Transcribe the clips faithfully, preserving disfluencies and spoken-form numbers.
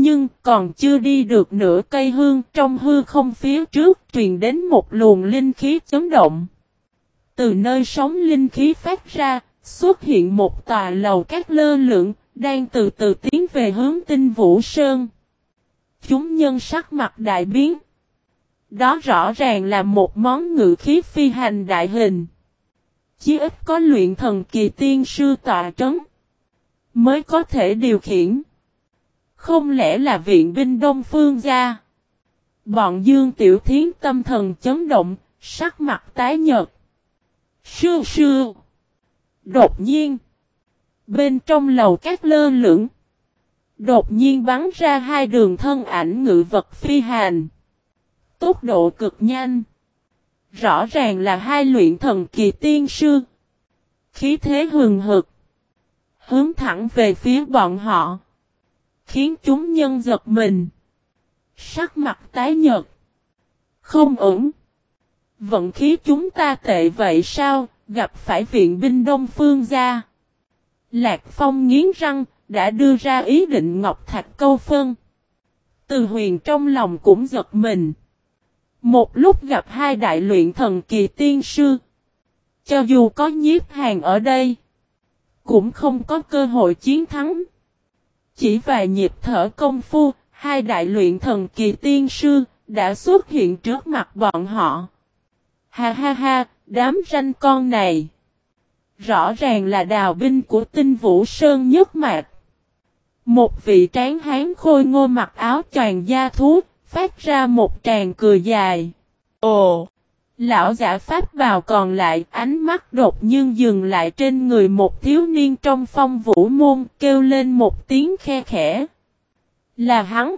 Nhưng còn chưa đi được nửa cây hương, trong hư không phía trước truyền đến một luồng linh khí chấn động. Từ nơi sóng linh khí phát ra, xuất hiện một tòa lầu cát lơ lửng, đang từ từ tiến về hướng Tinh Vũ Sơn. Chúng nhân sắc mặt đại biến. Đó rõ ràng là một món ngự khí phi hành đại hình. Chí ít có luyện thần kỳ tiên sư tọa trấn mới có thể điều khiển. Không lẽ là viện binh Đông Phương gia? Bọn Dương Tiểu Thiến tâm thần chấn động, sắc mặt tái nhợt. Sư sư. Đột nhiên. Bên trong lầu cát lơ lửng. Đột nhiên bắn ra hai đường thân ảnh ngự vật phi hành. Tốc độ cực nhanh. Rõ ràng là hai luyện thần kỳ tiên sư. Khí thế hừng hực. Hướng thẳng về phía bọn họ. Khiến chúng nhân giật mình. Sắc mặt tái nhợt. Không ổn. Vận khí chúng ta tệ vậy sao? Gặp phải viện binh Đông Phương gia. Lạc Phong nghiến răng. Đã đưa ra ý định Ngọc Thạch câu phân. Từ Huyền trong lòng cũng giật mình. Một lúc gặp hai đại luyện thần kỳ tiên sư. Cho dù có Nhiếp Hàn ở đây. Cũng không có cơ hội chiến thắng. Chỉ vài nhịp thở công phu. Hai đại luyện thần kỳ tiên sư. Đã xuất hiện trước mặt bọn họ. Ha ha ha. Đám ranh con này. Rõ ràng là đào binh của Tinh Vũ Sơn nhất mạc. Một vị tráng hán khôi ngô mặc áo choàng da thú, phát ra một tràng cười dài. Ồ! Lão giả pháp bào còn lại, ánh mắt đột nhiên dừng lại trên người một thiếu niên trong Phong Vũ môn, kêu lên một tiếng khe khẽ. Là hắn!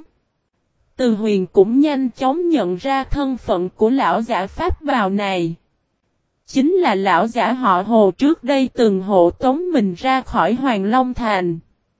Từ Huyền cũng nhanh chóng nhận ra thân phận của lão giả pháp bào này. Chính là lão giả họ Hồ trước đây từng hộ tống mình ra khỏi Hoàng Long Thành.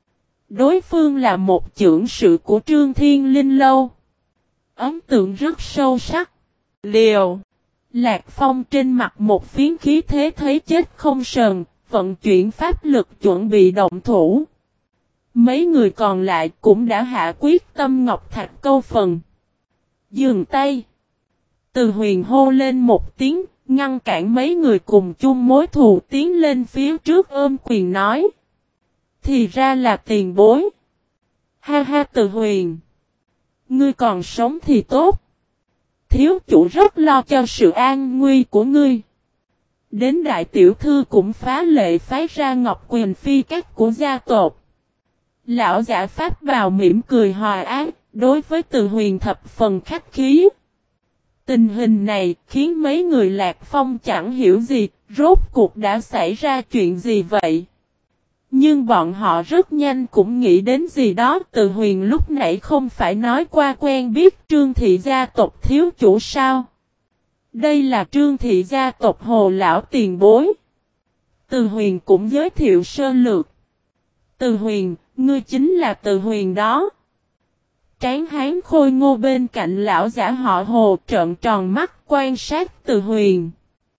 Đối phương là một trưởng sự của Trương Thiên Linh Lâu. Ấn tượng rất sâu sắc. Liều. Lạc Phong trên mặt một phiến khí thế thấy chết không sờn, vận chuyển pháp lực chuẩn bị động thủ. Mấy người còn lại cũng đã hạ quyết tâm Ngọc Thạch câu phần. Dừng tay. Từ Huyền hô lên một tiếng, ngăn cản mấy người cùng chung mối thù tiến lên phía trước ôm quyền nói. Thì ra là tiền bối. Ha ha Từ Huyền. Ngươi còn sống thì tốt. Thiếu chủ rất lo cho sự an nguy của ngươi. Đến đại tiểu thư cũng phá lệ phái ra ngọc quyền phi các của gia tộc. Lão giả pháp bào mỉm cười hòa ái, đối với Từ Huyền thập phần khách khí. Tình hình này khiến mấy người Lạc Phong chẳng hiểu gì, rốt cuộc đã xảy ra chuyện gì vậy. Nhưng bọn họ rất nhanh cũng nghĩ đến gì đó. Từ Huyền lúc nãy không phải nói qua quen biết Trương thị gia tộc thiếu chủ sao. Đây là Trương thị gia tộc Hồ lão tiền bối. Từ Huyền cũng giới thiệu sơ lược. Từ Huyền, ngươi chính là Từ Huyền đó. Tráng hán khôi ngô bên cạnh lão giả họ Hồ trợn tròn mắt quan sát Từ Huyền.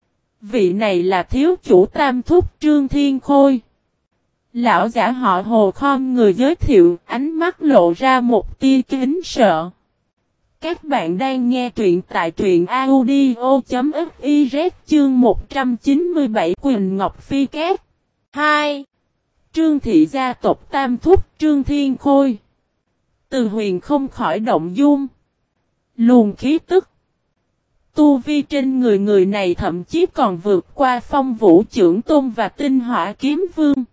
Vị này là thiếu chủ tam thúc Trương Thiên Khôi. Lão giả họ Hồ khom người giới thiệu, ánh mắt lộ ra một tia kính sợ. Các bạn đang nghe truyện tại truyện audio.fiz chương một trăm chín mươi bảy Quỳnh Ngọc Phi Cát. hai. Trương thị gia tộc tam thúc Trương Thiên Khôi. Từ Huyền không khỏi động dung. Luồng khí tức. Tu vi trên người người này thậm chí còn vượt qua Phong Vũ Chưởng Tôn và Tinh Hỏa Kiếm Vương.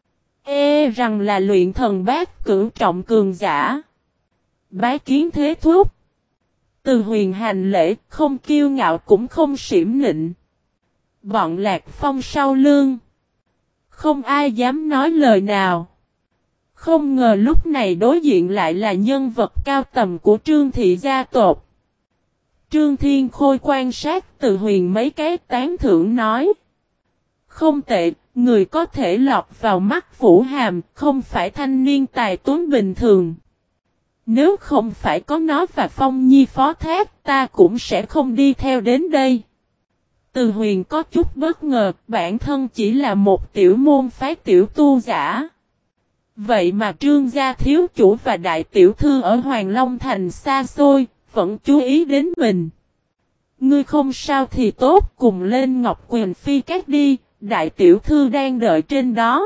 E rằng là luyện thần bát cửu trọng cường giả. Bái kiến thế thúc. Từ Huyền hành lễ, không kiêu ngạo cũng không xiểm nịnh. Bọn Lạc Phong sau lưng. Không ai dám nói lời nào. Không ngờ lúc này đối diện lại là nhân vật cao tầm của Trương thị gia tộc. Trương Thiên Khôi quan sát Từ Huyền mấy cái tán thưởng nói. Không tệ, người có thể lọt vào mắt Vũ Hàm, không phải thanh niên tài tuấn bình thường. Nếu không phải có nó và Phong Nhi phó thác, ta cũng sẽ không đi theo đến đây. Từ Huyền có chút bất ngờ, bản thân chỉ là một tiểu môn phái tiểu tu giả. Vậy mà Trương gia thiếu chủ và đại tiểu thư ở Hoàng Long Thành xa xôi, vẫn chú ý đến mình. Ngươi không sao thì tốt, cùng lên Ngọc Quyền Phi Các đi, đại tiểu thư đang đợi trên đó.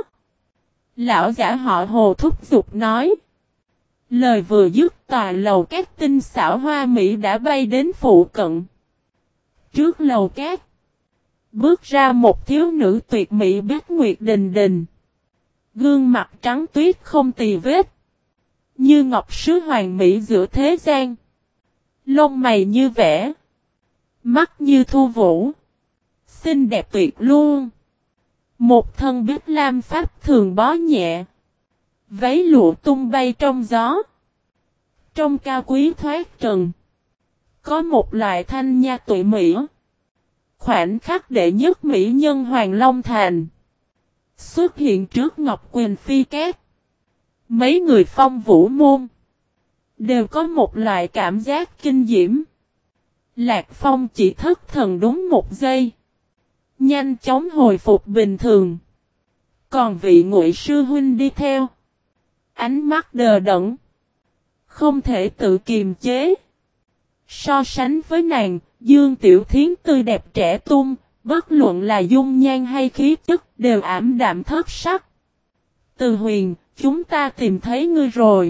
Lão giả họ Hồ thúc giục nói. Lời vừa dứt, tòa lầu các tinh xảo hoa mỹ đã bay đến phụ cận. Trước lầu các, bước ra một thiếu nữ tuyệt mỹ Bích Nguyệt Đình Đình. Gương mặt trắng tuyết không tì vết, như ngọc sứ hoàng mỹ giữa thế gian. Lông mày như vẽ, mắt như thu vũ, xinh đẹp tuyệt luôn. Một thân bích lam pháp thường bó nhẹ, váy lụa tung bay trong gió. Trong cao quý thoát trần, có một loại thanh nha tụy mỹ. Khoảnh khắc đệ nhất mỹ nhân Hoàng Long Thành xuất hiện trước Ngọc Quyền Phi Các. Mấy người Phong Vũ môn đều có một loại cảm giác kinh diễm. Lạc Phong chỉ thất thần đúng một giây, nhanh chóng hồi phục bình thường. Còn vị Ngụy sư huynh đi theo, ánh mắt đờ đẫn, không thể tự kiềm chế. So sánh với nàng, Dương Tiểu Thiến tươi đẹp trẻ tung, bất luận là dung nhan hay khí chất đều ảm đạm thất sắc. Từ Huyền, chúng ta tìm thấy ngươi rồi.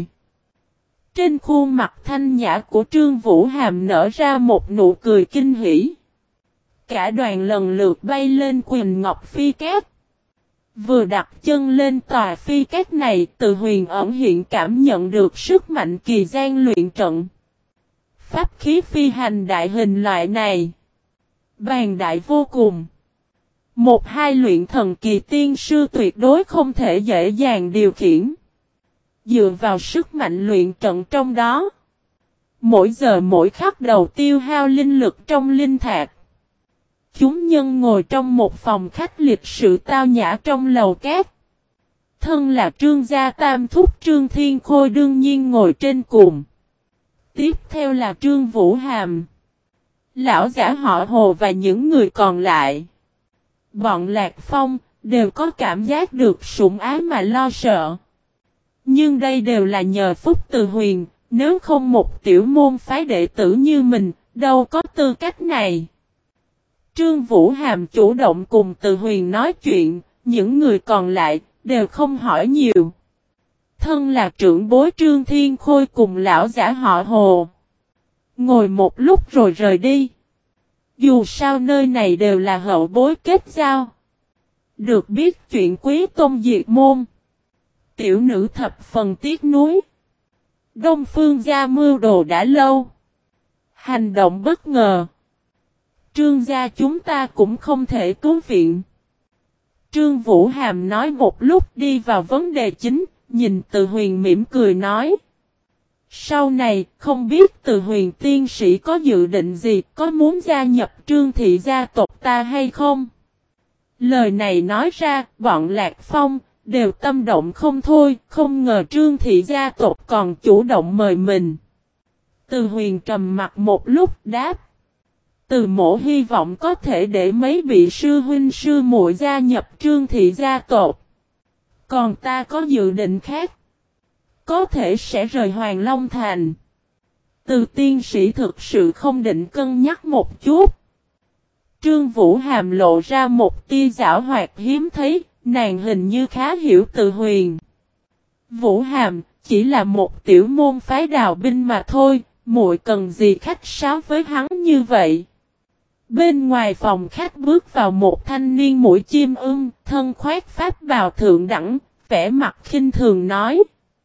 Trên khuôn mặt thanh nhã của Trương Vũ Hàm nở ra một nụ cười kinh hỉ. Cả đoàn lần lượt bay lên Quyền Ngọc Phi Các. Vừa đặt chân lên tòa phi các này, Từ Huyền ẩn hiện cảm nhận được sức mạnh kỳ gian luyện trận. Pháp khí phi hành đại hình loại này bàn đại vô cùng. Một hai luyện thần kỳ tiên sư tuyệt đối không thể dễ dàng điều khiển. Dựa vào sức mạnh luyện trận trong đó, mỗi giờ mỗi khắc đầu tiêu hao linh lực trong linh thạch. Chúng nhân ngồi trong một phòng khách lịch sự tao nhã trong lầu cát. Thân là Trương gia tam thúc Trương Thiên Khôi đương nhiên ngồi trên cùng. Tiếp theo là Trương Vũ Hàm, lão giả họ Hồ và những người còn lại. Bọn Lạc Phong đều có cảm giác được sủng ái mà lo sợ. Nhưng đây đều là nhờ phúc Từ Huyền, nếu không một tiểu môn phái đệ tử như mình, đâu có tư cách này. Trương Vũ Hàm chủ động cùng Từ Huyền nói chuyện, những người còn lại đều không hỏi nhiều. Thân là trưởng bối Trương Thiên Khôi cùng lão giả họ Hồ ngồi một lúc rồi rời đi. Dù sao nơi này đều là hậu bối kết giao. Được biết chuyện Quý Tông diệt môn, tiểu nữ thập phần tiếc nuối. Đông Phương gia mưu đồ đã lâu, hành động bất ngờ. Trương gia chúng ta cũng không thể cứu viện. Trương Vũ Hàm nói một lúc đi vào vấn đề chính, nhìn Từ Huyền mỉm cười nói. Sau này, không biết Từ Huyền tiên sĩ có dự định gì, có muốn gia nhập Trương thị gia tộc ta hay không? Lời này nói ra, bọn Lạc Phong đều tâm động không thôi, không ngờ Trương thị gia tộc còn chủ động mời mình. Từ Huyền trầm mặt một lúc đáp. Từ mổ hy vọng có thể để mấy vị sư huynh sư muội gia nhập Trương thị gia tộc. Còn ta có dự định khác. Có thể sẽ rời Hoàng Long Thành. Từ tiên sĩ thực sự không định cân nhắc một chút. Trương Vũ Hàm lộ ra một tia giảo hoạt hiếm thấy, nàng hình như khá hiểu Từ Huyền. Vũ Hàm chỉ là một tiểu môn phái đào binh mà thôi, muội cần gì khách sáo với hắn như vậy. Bên ngoài phòng khách bước vào một thanh niên mũi chim ưng, thân khoác pháp bào thượng đẳng, vẻ mặt khinh thường nói.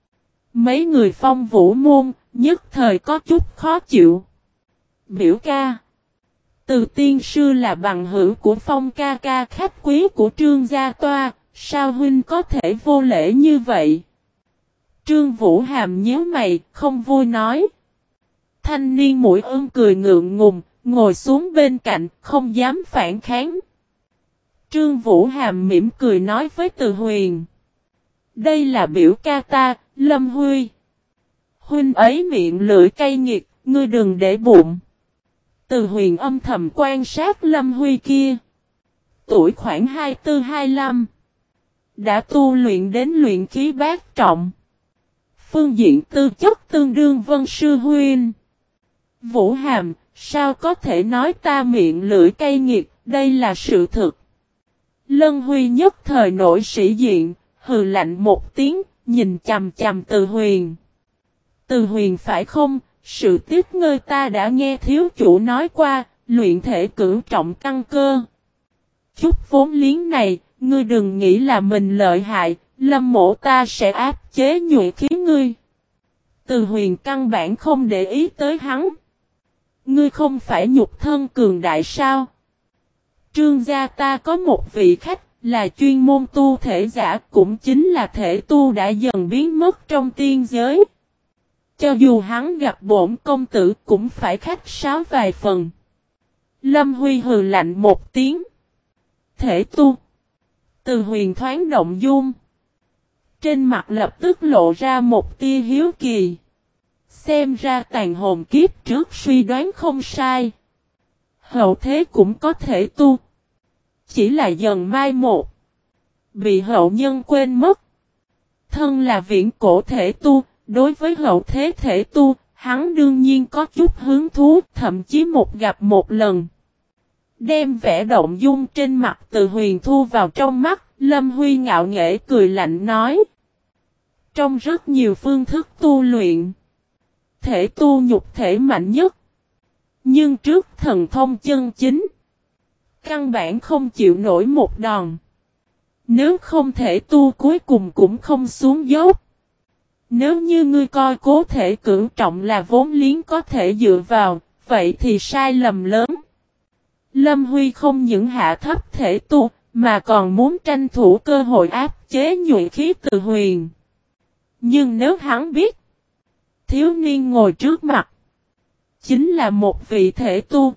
Mấy người Phong Vũ môn, nhất thời có chút khó chịu. Biểu ca. Từ tiên sư là bằng hữu của Phong ca ca khách quý của Trương gia toa, sao huynh có thể vô lễ như vậy? Trương Vũ Hàm nhíu mày, không vui nói. Thanh niên mũi ưng cười ngượng ngùng, ngồi xuống bên cạnh, không dám phản kháng. Trương Vũ Hàm mỉm cười nói với Từ Huyền. Đây là biểu ca ta, Lâm Huy. Huynh ấy miệng lưỡi cay nghiệt, ngươi đừng để bụng. Từ Huyền âm thầm quan sát Lâm Huy kia. Tuổi khoảng hai mươi tư hai mươi lăm. đã tu luyện đến luyện khí bát trọng. Phương diện tư chất tương đương Vân Sư Huynh. Vũ Hàm, sao có thể nói ta miệng lưỡi cay nghiệt, đây là sự thực. Lân Huy nhất thời nổi sĩ diện, hừ lạnh một tiếng, nhìn chằm chằm Từ Huyền. Từ Huyền phải không, sự tiếc ngơi ta đã nghe thiếu chủ nói qua, luyện thể cửu trọng căn cơ. Chút vốn liếng này, ngươi đừng nghĩ là mình lợi hại, Lâm Mộ ta sẽ áp chế nhuệ khí ngươi. Từ Huyền căn bản không để ý tới hắn. Ngươi không phải nhục thân cường đại sao? Trương gia ta có một vị khách, là chuyên môn tu thể giả, cũng chính là thể tu đã dần biến mất trong tiên giới. Cho dù hắn gặp bổn công tử cũng phải khách sáo vài phần. Lâm Huy hừ lạnh một tiếng. Thể tu. Từ Huyền thoáng động dung. Trên mặt lập tức lộ ra một tia hiếu kỳ. Xem ra tàn hồn kiếp trước suy đoán không sai. Hậu thế cũng có thể tu. Chỉ là dần mai một. Bị hậu nhân quên mất. Thân là viễn cổ thể tu. Đối với hậu thế thể tu, hắn đương nhiên có chút hứng thú, thậm chí một gặp một lần. Đem vẻ động dung trên mặt Từ Huyền thu vào trong mắt, Lâm Huy ngạo nghễ cười lạnh nói. Trong rất nhiều phương thức tu luyện, thể tu nhục thể mạnh nhất. Nhưng trước thần thông chân chính, căn bản không chịu nổi một đòn. Nếu không thể tu cuối cùng cũng không xuống dốc. Nếu như ngươi coi cố thể cửu trọng là vốn liếng có thể dựa vào, vậy thì sai lầm lớn. Lâm Huy không những hạ thấp thể tu, mà còn muốn tranh thủ cơ hội áp chế nhuệ khí Từ Huyền. Nhưng nếu hắn biết, thiếu niên ngồi trước mặt, chính là một vị thể tu.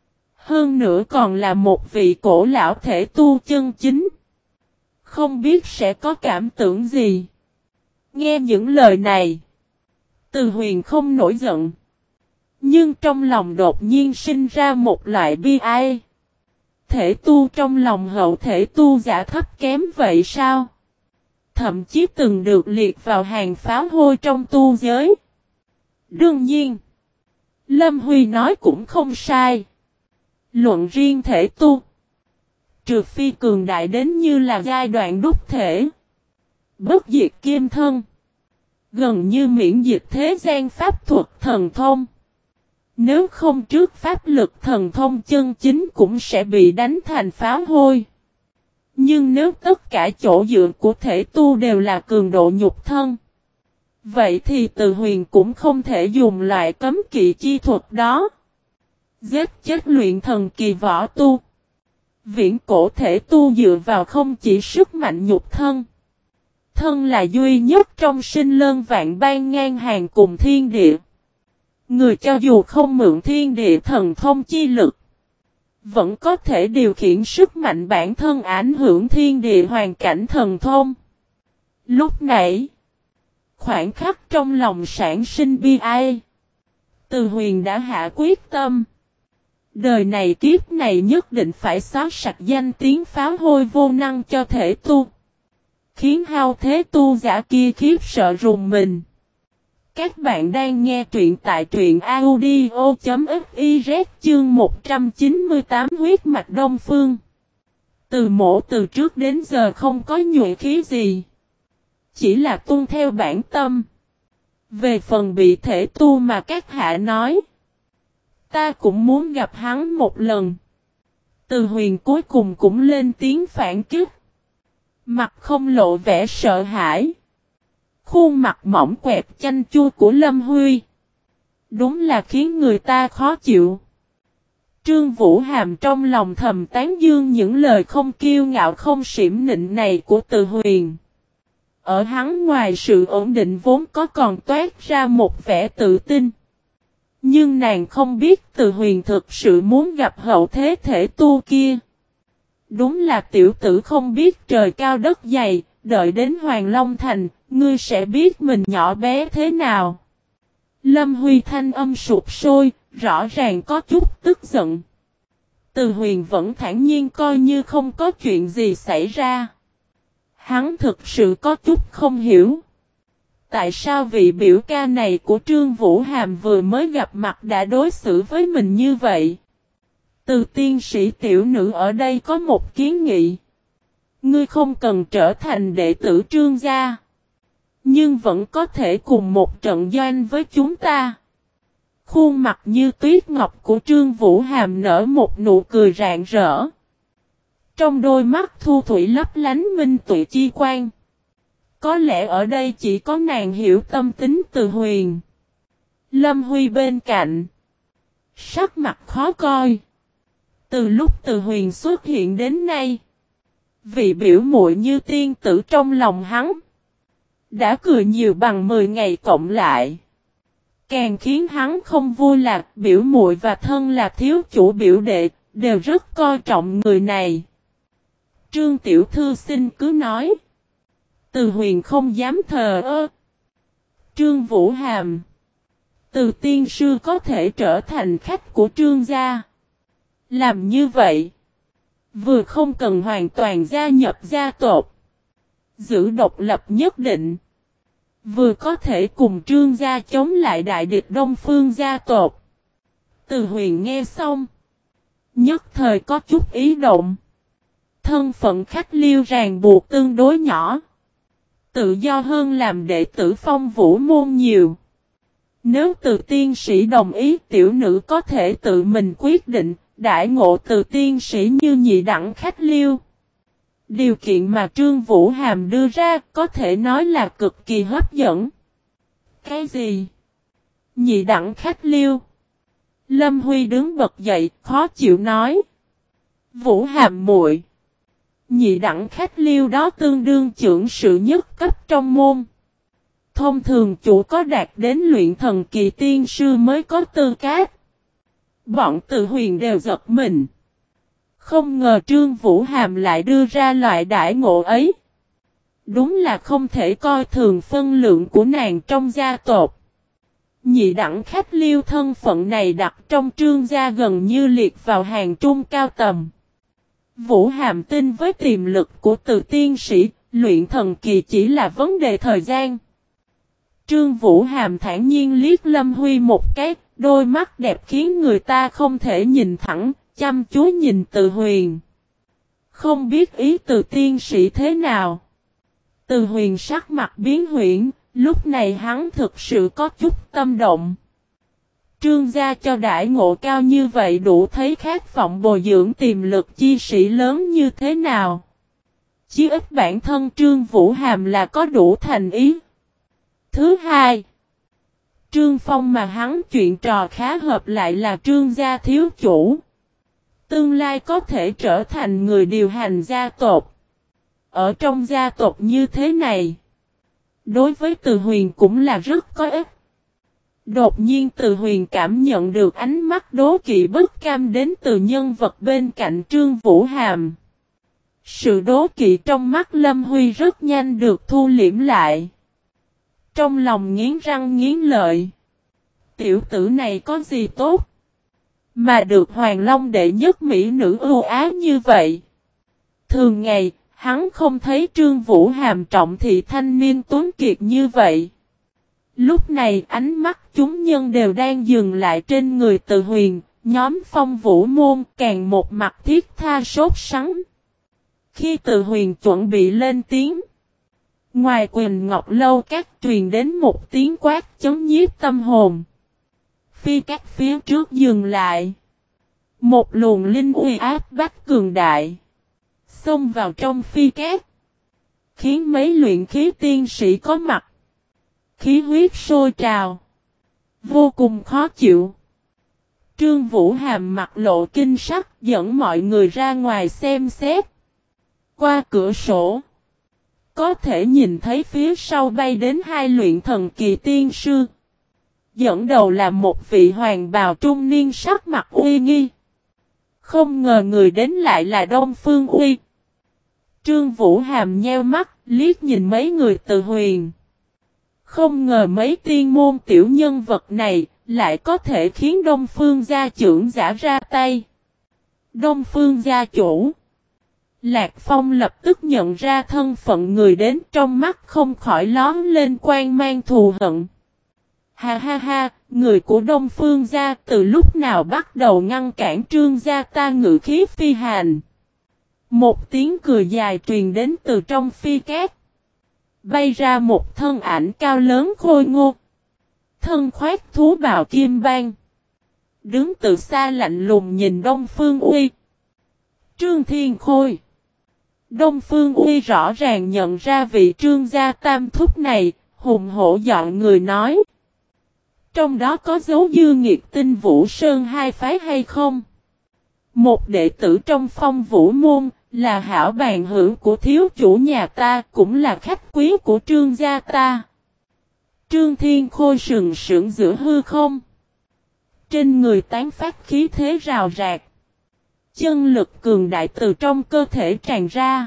Hơn nữa còn là một vị cổ lão thể tu chân chính. Không biết sẽ có cảm tưởng gì. Nghe những lời này, Từ Huyền không nổi giận. Nhưng trong lòng đột nhiên sinh ra một loại bi ai. Thể tu trong lòng hậu thể tu giả thấp kém vậy sao? Thậm chí từng được liệt vào hàng pháo hôi trong tu giới. Đương nhiên, Lâm Huy nói cũng không sai. Luận riêng thể tu, trừ phi cường đại đến như là giai đoạn đúc thể, bất diệt kim thân, gần như miễn dịch thế gian pháp thuật thần thông. Nếu không trước pháp lực thần thông chân chính cũng sẽ bị đánh thành pháo hôi. Nhưng nếu tất cả chỗ dựa của thể tu đều là cường độ nhục thân, vậy thì Từ Huyền cũng không thể dùng loại cấm kỵ chi thuật đó. Giết chết luyện thần kỳ võ tu. Viễn cổ thể tu dựa vào không chỉ sức mạnh nhục thân. Thân là duy nhất trong sinh lân vạn ban ngang hàng cùng thiên địa. Người cho dù không mượn thiên địa thần thông chi lực, vẫn có thể điều khiển sức mạnh bản thân ảnh hưởng thiên địa hoàn cảnh thần thông. Lúc nãy, khoảnh khắc trong lòng sản sinh bi ai. Từ Huyền đã hạ quyết tâm. Đời này kiếp này nhất định phải xóa sạch danh tiếng pháo hôi vô năng cho thể tu. Khiến hao thế tu giả kia khiếp sợ rùng mình. Các bạn đang nghe truyện tại truyện audio.fiz chương một trăm chín mươi tám huyết mạch Đông Phương. Từ Mộ từ trước đến giờ không có nhuệ khí gì. Chỉ là tuân theo bản tâm. Về phần bị thể tu mà các hạ nói, ta cũng muốn gặp hắn một lần. Từ Huyền cuối cùng cũng lên tiếng phản kích. Mặt không lộ vẻ sợ hãi. Khuôn mặt mỏng quẹt chanh chua của Lâm Huy, đúng là khiến người ta khó chịu. Trương Vũ Hàm trong lòng thầm tán dương những lời không kiêu ngạo không xỉm nịnh này của Từ Huyền. Ở hắn ngoài sự ổn định vốn có còn toát ra một vẻ tự tin. Nhưng nàng không biết Từ Huyền thực sự muốn gặp hậu thế thể tu kia. Đúng là tiểu tử không biết trời cao đất dày, đợi đến Hoàng Long Thành, ngươi sẽ biết mình nhỏ bé thế nào. Lâm Huy thanh âm sụp sôi, rõ ràng có chút tức giận. Từ Huyền vẫn thản nhiên coi như không có chuyện gì xảy ra. Hắn thực sự có chút không hiểu. Tại sao vị biểu ca này của Trương Vũ Hàm vừa mới gặp mặt đã đối xử với mình như vậy? Từ tiên sĩ tiểu nữ ở đây có một kiến nghị. Ngươi không cần trở thành đệ tử Trương gia. Nhưng vẫn có thể cùng một trận doanh với chúng ta. Khuôn mặt như tuyết ngọc của Trương Vũ Hàm nở một nụ cười rạng rỡ. Trong đôi mắt thu thủy lấp lánh minh tuệ chi quan. Có lẽ ở đây chỉ có nàng hiểu tâm tính Từ Huyền. Lâm Huy bên cạnh. Sắc mặt khó coi. Từ lúc Từ Huyền xuất hiện đến nay. Vị biểu muội như tiên tử trong lòng hắn. Đã cười nhiều bằng mười ngày cộng lại. Càng khiến hắn không vui là biểu muội và thân là thiếu chủ biểu đệ. Đều rất coi trọng người này. Trương tiểu thư xin cứ nói. Từ Huyền không dám thờ ơ. Trương Vũ Hàm. Từ tiên sư có thể trở thành khách của Trương gia. Làm như vậy. Vừa không cần hoàn toàn gia nhập gia tộc. Giữ độc lập nhất định. Vừa có thể cùng Trương gia chống lại đại địch Đông Phương gia tộc. Từ Huyền nghe xong. Nhất thời có chút ý động. Thân phận khách liêu ràng buộc tương đối nhỏ. Tự do hơn làm đệ tử Phong Vũ môn nhiều. Nếu Từ tiên sĩ đồng ý tiểu nữ có thể tự mình quyết định, đãi ngộ Từ tiên sĩ như nhị đẳng khách liêu. Điều kiện mà Trương Vũ Hàm đưa ra có thể nói là cực kỳ hấp dẫn. Cái gì? Nhị đẳng khách liêu. Lâm Huy đứng bật dậy, khó chịu nói. Vũ Hàm muội, nhị đẳng khách liêu đó tương đương trưởng sự nhất cấp trong môn. Thông thường chủ có đạt đến luyện thần kỳ tiên sư mới có tư cách. Bọn Từ Huyền đều giật mình. Không ngờ Trương Vũ Hàm lại đưa ra loại đãi ngộ ấy. Đúng là không thể coi thường phân lượng của nàng trong gia tộc. Nhị đẳng khách liêu thân phận này đặt trong Trương gia gần như liệt vào hàng trung cao tầm. Vũ Hàm tin với tiềm lực của Từ tiên sĩ, luyện thần kỳ chỉ là vấn đề thời gian. Trương Vũ Hàm thản nhiên liếc Lâm Huy một cái, đôi mắt đẹp khiến người ta không thể nhìn thẳng, chăm chú nhìn Từ Huyền. Không biết ý Từ tiên sĩ thế nào. Từ Huyền sắc mặt biến huyễn, lúc này hắn thực sự có chút tâm động. Trương gia cho đãi ngộ cao như vậy đủ thấy khát vọng bồi dưỡng tiềm lực chi sĩ lớn như thế nào. Chí ít bản thân Trương Vũ Hàm là có đủ thành ý. Thứ hai, Trương Phong mà hắn chuyện trò khá hợp lại là Trương gia thiếu chủ. Tương lai có thể trở thành người điều hành gia tộc. Ở trong gia tộc như thế này, đối với Từ Huyền cũng là rất có ích. Đột nhiên Từ Huyền cảm nhận được ánh mắt đố kỵ bất cam đến từ nhân vật bên cạnh Trương Vũ Hàm. Sự đố kỵ trong mắt Lâm Huy rất nhanh được thu liễm lại. Trong lòng nghiến răng nghiến lợi. Tiểu tử này có gì tốt? Mà được Hoàng Long đệ nhất mỹ nữ ưu ái như vậy. Thường ngày, hắn không thấy Trương Vũ Hàm trọng thị thanh niên tuấn kiệt như vậy. Lúc này ánh mắt chúng nhân đều đang dừng lại trên người Từ Huyền, nhóm Phong Vũ môn càng một mặt thiết tha sốt sắng. Khi Từ Huyền chuẩn bị lên tiếng, ngoài Quỳnh Ngọc Lâu các truyền đến một tiếng quát chấn nhiếp tâm hồn. Phi các phía trước dừng lại. Một luồng linh uy áp bách cường đại xông vào trong phi cát, khiến mấy luyện khí tiên sĩ có mặt khí huyết sôi trào, vô cùng khó chịu. Trương Vũ Hàm mặt lộ kinh sắc dẫn mọi người ra ngoài xem xét. Qua cửa sổ, có thể nhìn thấy phía sau bay đến hai luyện thần kỳ tiên sư. Dẫn đầu là một vị hoàng bào trung niên sắc mặt uy nghi. Không ngờ người đến lại là Đông Phương Uy. Trương Vũ Hàm nheo mắt, liếc nhìn mấy người Từ Huyền. Không ngờ mấy tiên môn tiểu nhân vật này, lại có thể khiến Đông Phương gia trưởng giả ra tay. Đông Phương gia chủ. Lạc Phong lập tức nhận ra thân phận người đến, trong mắt không khỏi lóe lên quang mang thù hận. Ha ha ha, người của Đông Phương gia từ lúc nào bắt đầu ngăn cản Trương gia ta ngự khí phi hành. Một tiếng cười dài truyền đến từ trong phi cát. Bay ra một thân ảnh cao lớn khôi ngô. Thân khoác thú bào kim bang. Đứng từ xa lạnh lùng nhìn Đông Phương Uy. Trương Thiên Khôi. Đông Phương Uy rõ ràng nhận ra vị Trương gia tam thúc này, hùng hổ dọn người nói. Trong đó có dấu dư nghiệt Tinh Vũ Sơn hai phái hay không? Một đệ tử trong Phong Vũ môn, là hảo bàn hữu của thiếu chủ nhà ta, cũng là khách quý của Trương gia ta. Trương Thiên Khôi sừng sững giữa hư không. Trên người tán phát khí thế rào rạc. Chân lực cường đại từ trong cơ thể tràn ra.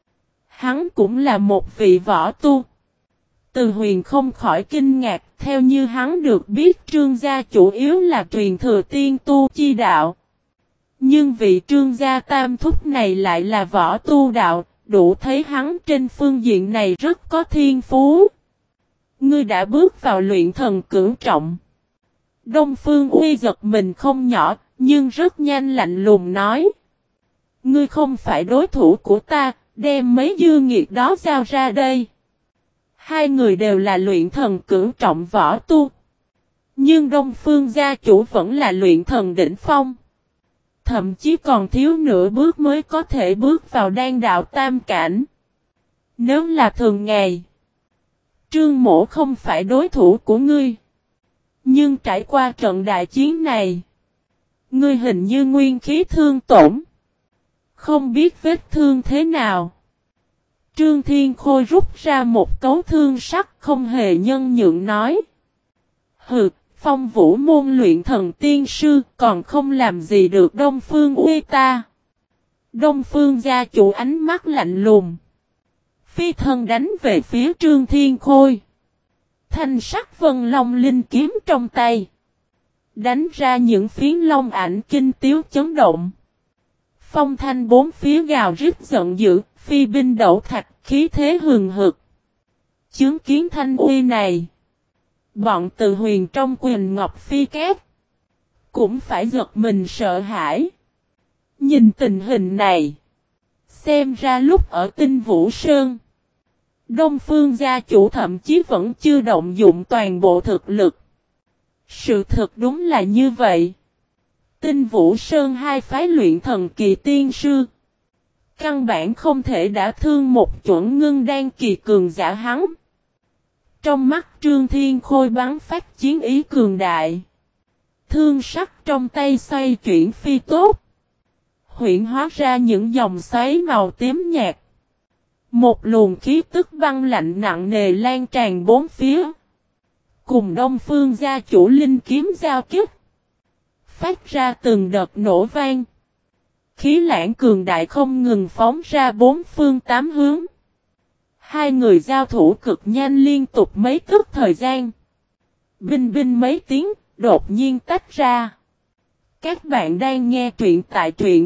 Hắn cũng là một vị võ tu. Từ Huyền không khỏi kinh ngạc, theo như hắn được biết Trương gia chủ yếu là truyền thừa tiên tu chi đạo. Nhưng vị Trương gia tam thúc này lại là võ tu đạo, đủ thấy hắn trên phương diện này rất có thiên phú. Ngươi đã bước vào luyện thần cửu trọng. Đông Phương Uy giật mình không nhỏ, nhưng rất nhanh lạnh lùng nói. Ngươi không phải đối thủ của ta, đem mấy dư nghiệt đó giao ra đây. Hai người đều là luyện thần cửu trọng võ tu. Nhưng Đông Phương gia chủ vẫn là luyện thần đỉnh phong. Thậm chí còn thiếu nửa bước mới có thể bước vào đan đạo tam cảnh. Nếu là thường ngày, Trương Mỗ không phải đối thủ của ngươi. Nhưng trải qua trận đại chiến này, ngươi hình như nguyên khí thương tổn. Không biết vết thương thế nào. Trương Thiên Khôi rút ra một cấu thương sắc không hề nhân nhượng nói. Hừ, Phong Vũ môn luyện thần tiên sư còn không làm gì được Đông Phương Uy ta. Đông Phương gia chủ ánh mắt lạnh lùng. Phi thân đánh về phía Trương Thiên Khôi. Thanh sắc vân long linh kiếm trong tay. Đánh ra những phiến long ảnh kinh tiếu chấn động. Phong thanh bốn phía gào rít giận dữ, phi binh đậu thạch, khí thế hừng hực. Chứng kiến thanh uy này. Bọn Từ Huyền trong quyền ngọc phi cát. Cũng phải giật mình sợ hãi. Nhìn tình hình này. Xem ra lúc ở Tinh Vũ Sơn. Đông Phương gia chủ thậm chí vẫn chưa động dụng toàn bộ thực lực. Sự thật đúng là như vậy. Tinh Vũ Sơn hai phái luyện thần kỳ tiên sư. Căn bản không thể đả thương một chuẩn ngưng đan kỳ cường giả hắn. Trong mắt Trương Thiên Khôi bắn phát chiến ý cường đại. Thương sắc trong tay xoay chuyển phi tốt. Huyễn hóa ra những dòng xoáy màu tím nhạt. Một luồng khí tức băng lạnh nặng nề lan tràn bốn phía. Cùng Đông Phương gia chủ linh kiếm giao kích. Phát ra từng đợt nổ vang. Khí lãng cường đại không ngừng phóng ra bốn phương tám hướng. Hai người giao thủ cực nhanh liên tục mấy tức thời gian. Binh binh mấy tiếng, đột nhiên tách ra. Các bạn đang nghe truyện tại truyện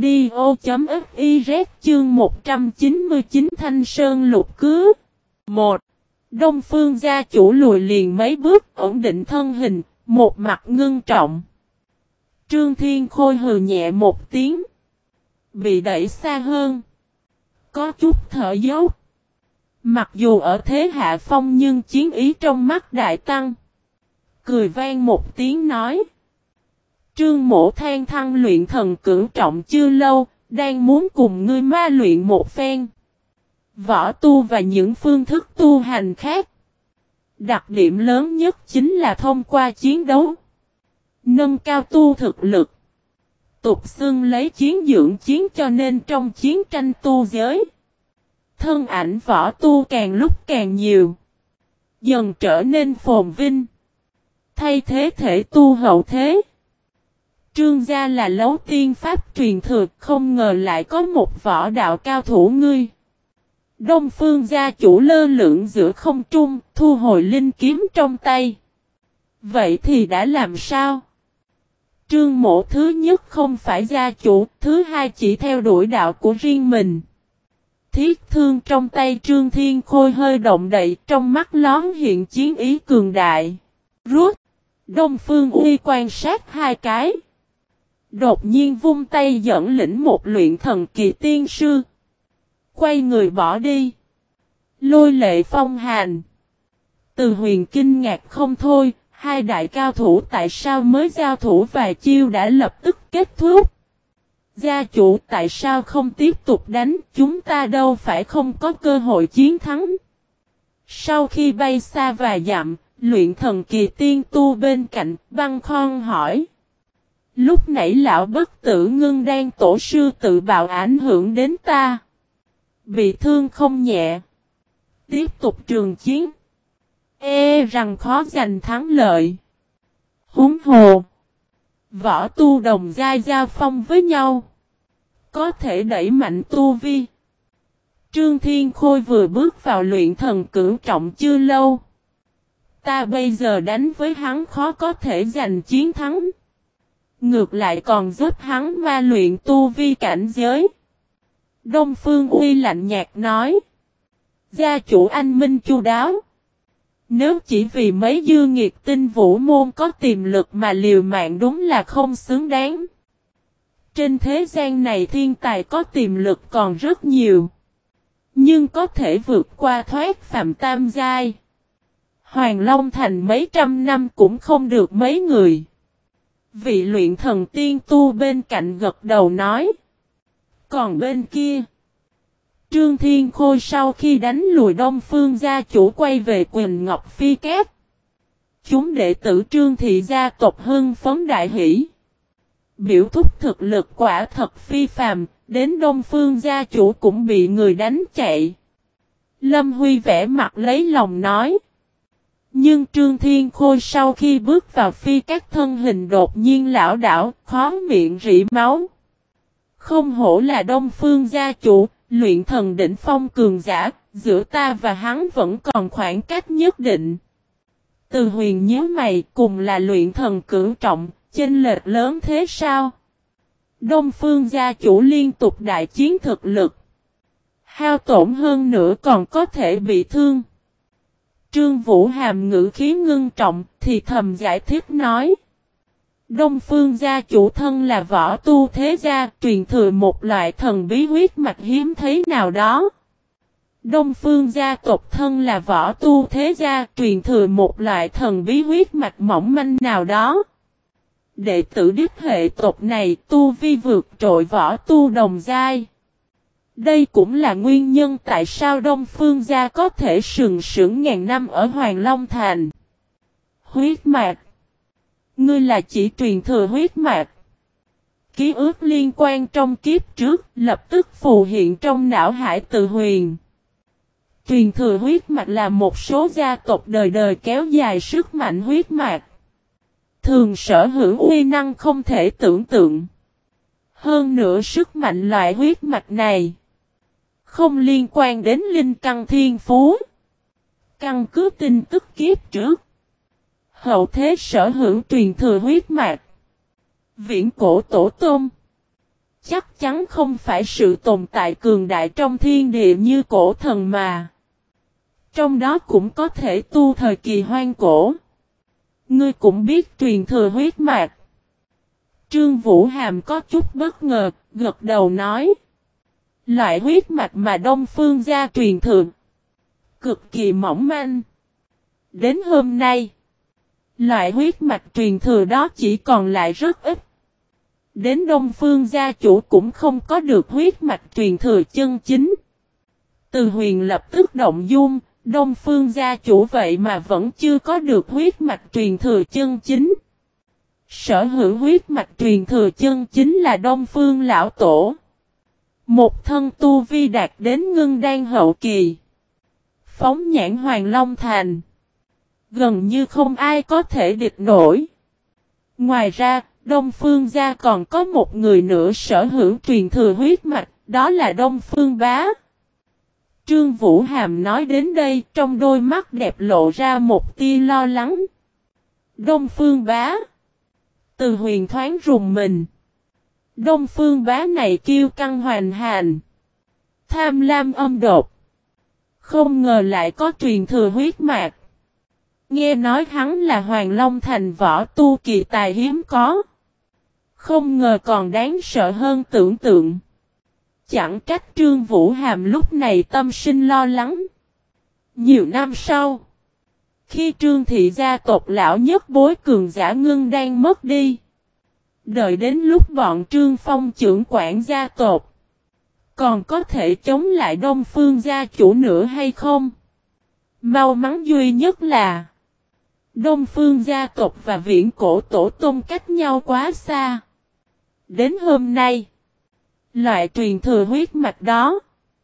audio.fiz chương một trăm chín mươi chín Thanh Sơn Lục Cứ. một. Đông Phương gia chủ lùi liền mấy bước ổn định thân hình, một mặt ngưng trọng. Trương Thiên Khôi hừ nhẹ một tiếng. Bị đẩy xa hơn. Có chút thở dốc. Mặc dù ở thế hạ phong nhưng chiến ý trong mắt đại tăng. Cười vang một tiếng nói. Trương Mỗ than thăng luyện thần cửu trọng chưa lâu, đang muốn cùng ngươi ma luyện một phen. Võ tu và những phương thức tu hành khác. Đặc điểm lớn nhất chính là thông qua chiến đấu. Nâng cao tu thực lực. Tục xưng lấy chiến dưỡng chiến cho nên trong chiến tranh tu giới. Thân ảnh võ tu càng lúc càng nhiều. Dần trở nên phồn vinh. Thay thế thể tu hậu thế. Trương gia là lấu tiên pháp truyền thừa, không ngờ lại có một võ đạo cao thủ ngươi. Đông Phương gia chủ lơ lửng giữa không trung, thu hồi linh kiếm trong tay. Vậy thì đã làm sao? Trương Mỗ thứ nhất không phải gia chủ, thứ hai chỉ theo đuổi đạo của riêng mình. Thiết thương trong tay Trương Thiên Khôi hơi động đậy, trong mắt lón hiện chiến ý cường đại. Rút! Đông Phương Uy quan sát hai cái. Đột nhiên vung tay dẫn lĩnh một luyện thần kỳ tiên sư. Quay người bỏ đi. Lôi Lệ Phong Hàn. Từ Huyền kinh ngạc không thôi, hai đại cao thủ tại sao mới giao thủ vài chiêu đã lập tức kết thúc. Gia chủ tại sao không tiếp tục đánh, chúng ta đâu phải không có cơ hội chiến thắng. Sau khi bay xa vài dặm, luyện thần kỳ tiên tu bên cạnh, băng khon hỏi. Lúc nãy lão bất tử ngưng đang tổ sư tự bạo ảnh hưởng đến ta. Bị thương không nhẹ. Tiếp tục trường chiến. E rằng khó giành thắng lợi. Húng hồ. Võ tu đồng giai giao phong với nhau. Có thể đẩy mạnh tu vi. Trương Thiên Khôi vừa bước vào luyện thần cửu trọng chưa lâu. Ta bây giờ đánh với hắn khó có thể giành chiến thắng. Ngược lại còn giúp hắn ma luyện tu vi cảnh giới. Đông Phương Uy lạnh nhạt nói. Gia chủ anh minh chu đáo. Nếu chỉ vì mấy dư nghiệt tinh vũ môn có tiềm lực mà liều mạng đúng là không xứng đáng. Trên thế gian này thiên tài có tiềm lực còn rất nhiều. Nhưng có thể vượt qua thoát phạm tam giai. Hoàng Long Thành mấy trăm năm cũng không được mấy người. Vị luyện thần tiên tu bên cạnh gật đầu nói. Còn bên kia. Trương Thiên Khôi sau khi đánh lùi Đông Phương gia chủ quay về Quỳnh Ngọc Phi Cát. Chúng đệ tử Trương thị gia tộc hưng phấn đại hỷ. Biểu thúc thực lực quả thật phi phàm, đến Đông Phương gia chủ cũng bị người đánh chạy. Lâm Huy vẽ mặt lấy lòng nói. Nhưng Trương Thiên Khôi sau khi bước vào Phi Cát thân hình đột nhiên lão đảo, khó miệng rỉ máu. Không hổ là Đông Phương gia chủ, luyện thần đỉnh phong cường giả, giữa ta và hắn vẫn còn khoảng cách nhất định. Từ Huyền nhíu mày, cùng là luyện thần cửu trọng, chênh lệch lớn thế sao? Đông Phương gia chủ liên tục đại chiến thực lực. Hao tổn hơn nữa còn có thể bị thương. Trương Vũ Hàm ngữ khí ngưng trọng thì thầm giải thích nói. Đông Phương gia chủ thân là võ tu thế gia, truyền thừa một loại thần bí huyết mạch hiếm thấy nào đó. Đông Phương gia tộc thân là võ tu thế gia, truyền thừa một loại thần bí huyết mạch mỏng manh nào đó. Đệ tử đích hệ tộc này tu vi vượt trội võ tu đồng giai. Đây cũng là nguyên nhân tại sao Đông Phương gia có thể sừng sững ngàn năm ở Hoàng Long Thành. Huyết mạch. Ngươi là chỉ truyền thừa huyết mạch. Ký ức liên quan trong kiếp trước lập tức phù hiện trong não hải Từ Huyền. Truyền thừa huyết mạch là một số gia tộc đời đời kéo dài sức mạnh huyết mạch. Thường sở hữu uy năng không thể tưởng tượng. Hơn nữa sức mạnh loại huyết mạch này không liên quan đến linh căn thiên phú. Căn cứ tin tức kiếp trước. Hậu thế sở hữu truyền thừa huyết mạch. Viễn cổ tổ tông. Chắc chắn không phải sự tồn tại cường đại trong thiên địa như cổ thần mà. Trong đó cũng có thể tu thời kỳ hoang cổ. Ngươi cũng biết truyền thừa huyết mạch. Trương Vũ Hàm có chút bất ngờ, gật đầu nói. Loại huyết mạch mà Đông Phương gia truyền thừa. Cực kỳ mỏng manh. Đến hôm nay. Loại huyết mạch truyền thừa đó chỉ còn lại rất ít. Đến Đông Phương gia chủ cũng không có được huyết mạch truyền thừa chân chính. Từ Huyền lập tức động dung. Đông Phương gia chủ vậy mà vẫn chưa có được huyết mạch truyền thừa chân chính. Sở hữu huyết mạch truyền thừa chân chính là Đông Phương lão tổ. Một thân tu vi đạt đến ngưng đan hậu kỳ. Phóng nhãn Hoàng Long Thành. Gần như không ai có thể địch nổi. Ngoài ra, Đông Phương gia còn có một người nữa sở hữu truyền thừa huyết mạch, đó là Đông Phương Bá. Trương Vũ Hàm nói đến đây, trong đôi mắt đẹp lộ ra một tia lo lắng. Đông Phương Bá. Từ Huyền thoáng rùng mình. Đông Phương Bá này kiêu căng hoành hành. Tham lam âm độc. Không ngờ lại có truyền thừa huyết mạch. Nghe nói hắn là Hoàng Long Thành võ tu kỳ tài hiếm có. Không ngờ còn đáng sợ hơn tưởng tượng. Chẳng trách Trương Vũ Hàm lúc này tâm sinh lo lắng. Nhiều năm sau, khi Trương thị gia tộc lão nhất bối cường giả ngưng đang mất đi, đợi đến lúc bọn Trương Phong trưởng quản gia tộc, còn có thể chống lại Đông Phương gia chủ nữa hay không? Mau mắn duy nhất là Đông Phương gia tộc và Viễn Cổ Tổ Tông cách nhau quá xa. Đến hôm nay, loại truyền thừa huyết mạch đó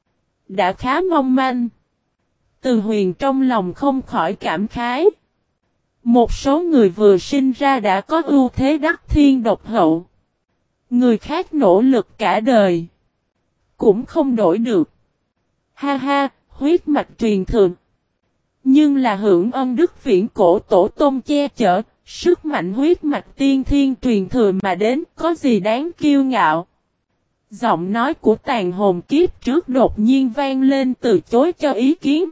đã khá mong manh. Từ Huyền trong lòng không khỏi cảm khái. Một số người vừa sinh ra đã có ưu thế đắc thiên độc hậu. Người khác nỗ lực cả đời cũng không đổi được. Ha ha, huyết mạch truyền thừa. Nhưng là hưởng ân đức Viễn Cổ Tổ Tông che chở, sức mạnh huyết mạch tiên thiên truyền thừa mà đến, có gì đáng kiêu ngạo. Giọng nói của Tàn Hồn kiếp trước đột nhiên vang lên từ chối cho ý kiến.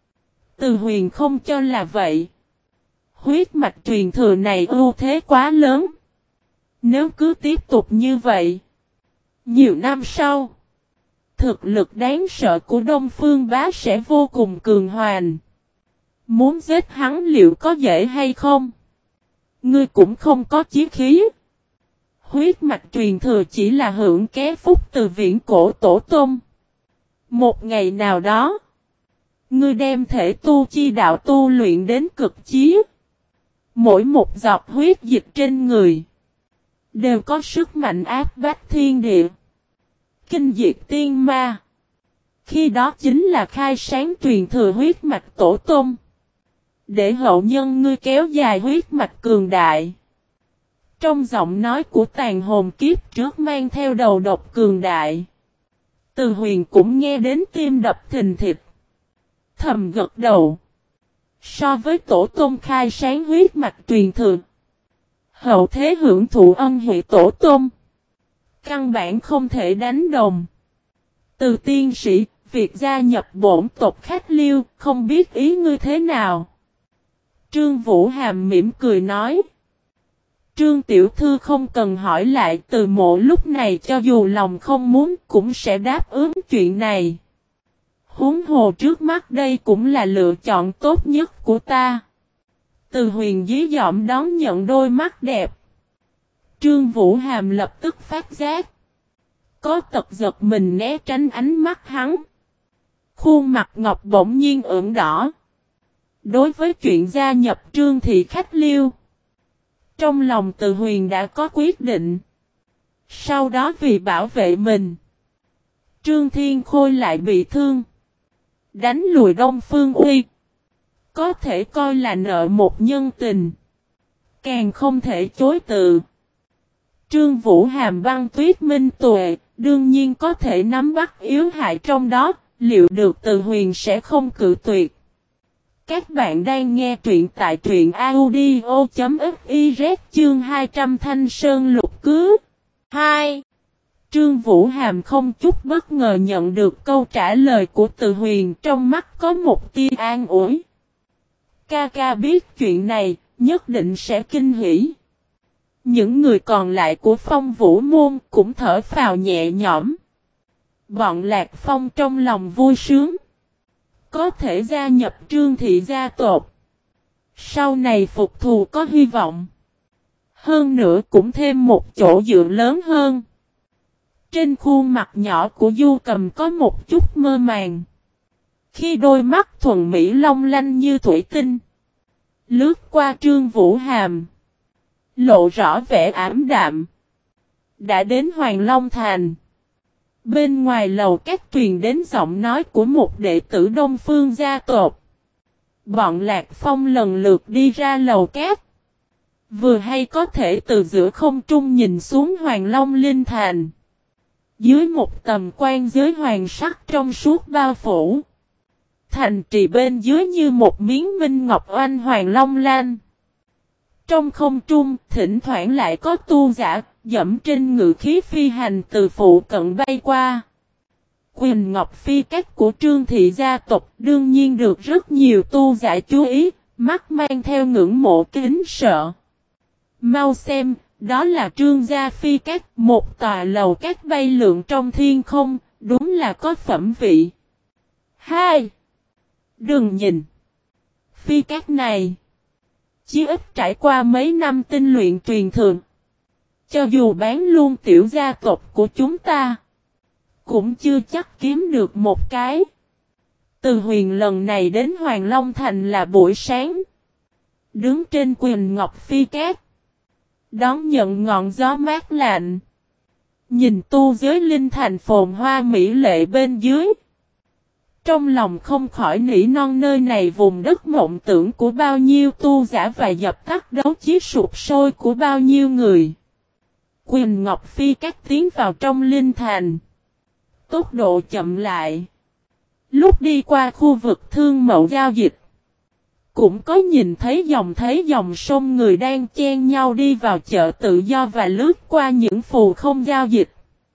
Từ Huyền không cho là vậy. Huyết mạch truyền thừa này ưu thế quá lớn. Nếu cứ tiếp tục như vậy, nhiều năm sau, thực lực đáng sợ của Đông Phương Bá sẽ vô cùng cường hoành. Muốn giết hắn liệu có dễ hay không? Ngươi cũng không có chí khí. Huyết mạch truyền thừa chỉ là hưởng ké phúc từ Viễn Cổ Tổ Tông. Một ngày nào đó, ngươi đem thể tu chi đạo tu luyện đến cực chí. Mỗi một giọt huyết dịch trên người đều có sức mạnh áp bách thiên địa, kinh diệt tiên ma. Khi đó chính là khai sáng truyền thừa huyết mạch tổ tông. Để hậu nhân ngươi kéo dài huyết mạch cường đại. Trong giọng nói của Tàn Hồn kiếp trước mang theo đầu độc cường đại. Từ Huyền cũng nghe đến tim đập thình thịch. Thầm gật đầu. So với tổ tông khai sáng huyết mạch truyền thừa, hậu thế hưởng thụ ân huệ tổ tông, căn bản không thể đánh đồng. Từ tiên sĩ, việc gia nhập bổn tộc khách Liêu, không biết ý ngươi thế nào? Trương Vũ Hàm mỉm cười nói. Trương Tiểu Thư không cần hỏi lại, Từ Mộ lúc này cho dù lòng không muốn cũng sẽ đáp ứng chuyện này. Huống hồ trước mắt đây cũng là lựa chọn tốt nhất của ta. Từ Huyền dí dỏm đón nhận đôi mắt đẹp. Trương Vũ Hàm lập tức phát giác. Có tật giật mình né tránh ánh mắt hắn. Khuôn mặt ngọc bỗng nhiên ửng đỏ. Đối với chuyện gia nhập Trương thị khách Liêu, trong lòng Từ Huyền đã có quyết định. Sau đó vì bảo vệ mình, Trương Thiên Khôi lại bị thương, đánh lùi Đông Phương Uy. Có thể coi là nợ một nhân tình, càng không thể chối từ. Trương Vũ Hàm băng tuyết minh tuệ, đương nhiên có thể nắm bắt yếu hại trong đó, liệu được Từ Huyền sẽ không cự tuyệt. Các bạn đang nghe truyện tại truyện audio chấm fiz chương hai trăm Thanh Sơn Lục Cứ. hai. Trương Vũ Hàm không chút bất ngờ nhận được câu trả lời của Từ Huyền, trong mắt có một tia an ủi. Ca ca biết chuyện này, nhất định sẽ kinh hỉ. Những người còn lại của Phong Vũ Môn cũng thở phào nhẹ nhõm. Bọn Lạc Phong trong lòng vui sướng. Có thể gia nhập Trương thị gia tộc. Sau này phục thù có hy vọng. Hơn nữa cũng thêm một chỗ dựa lớn hơn. Trên khuôn mặt nhỏ của Du Cầm có một chút mơ màng. Khi đôi mắt thuần mỹ long lanh như thủy tinh lướt qua Trương Vũ Hàm, lộ rõ vẻ ảm đạm. Đã đến Hoàng Long Thành. Bên ngoài lầu các truyền đến giọng nói của một đệ tử Đông Phương gia tộc. Bọn Lạc Phong lần lượt đi ra lầu các. Vừa hay có thể từ giữa không trung nhìn xuống Hoàng Long Linh Thành. Dưới một tầm quan giới hoàng sắc trong suốt bao phủ. Thành trì bên dưới như một miếng minh ngọc oanh hoàng long lanh. Trong không trung, thỉnh thoảng lại có tu giả, dẫm trên ngự khí phi hành từ phụ cận bay qua. Quyền Ngọc Phi Các của Trương thị gia tộc đương nhiên được rất nhiều tu giả chú ý, mắt mang theo ngưỡng mộ kính sợ. Mau xem, đó là Trương gia Phi Các, một tòa lầu các bay lượn trong thiên không, đúng là có phẩm vị. Hai. Đừng nhìn. Phi Các này chí ít trải qua mấy năm tinh luyện truyền thường. Cho dù bán luôn tiểu gia tộc của chúng ta, cũng chưa chắc kiếm được một cái. Từ Huyền lần này đến Hoàng Long Thành là buổi sáng. Đứng trên Quyền Ngọc Phi Các, đón nhận ngọn gió mát lạnh. Nhìn tu giới linh thành phồn hoa mỹ lệ bên dưới. Trong lòng không khỏi nỉ non nơi này vùng đất mộng tưởng của bao nhiêu tu giả và dập tắt đấu chí sụp sôi của bao nhiêu người. Quyền Ngọc Phi Các tiến vào trong linh thành. Tốc độ chậm lại. Lúc đi qua khu vực thương mậu giao dịch, cũng có nhìn thấy dòng thấy dòng sông người đang chen nhau đi vào chợ tự do và lướt qua những phù không giao dịch.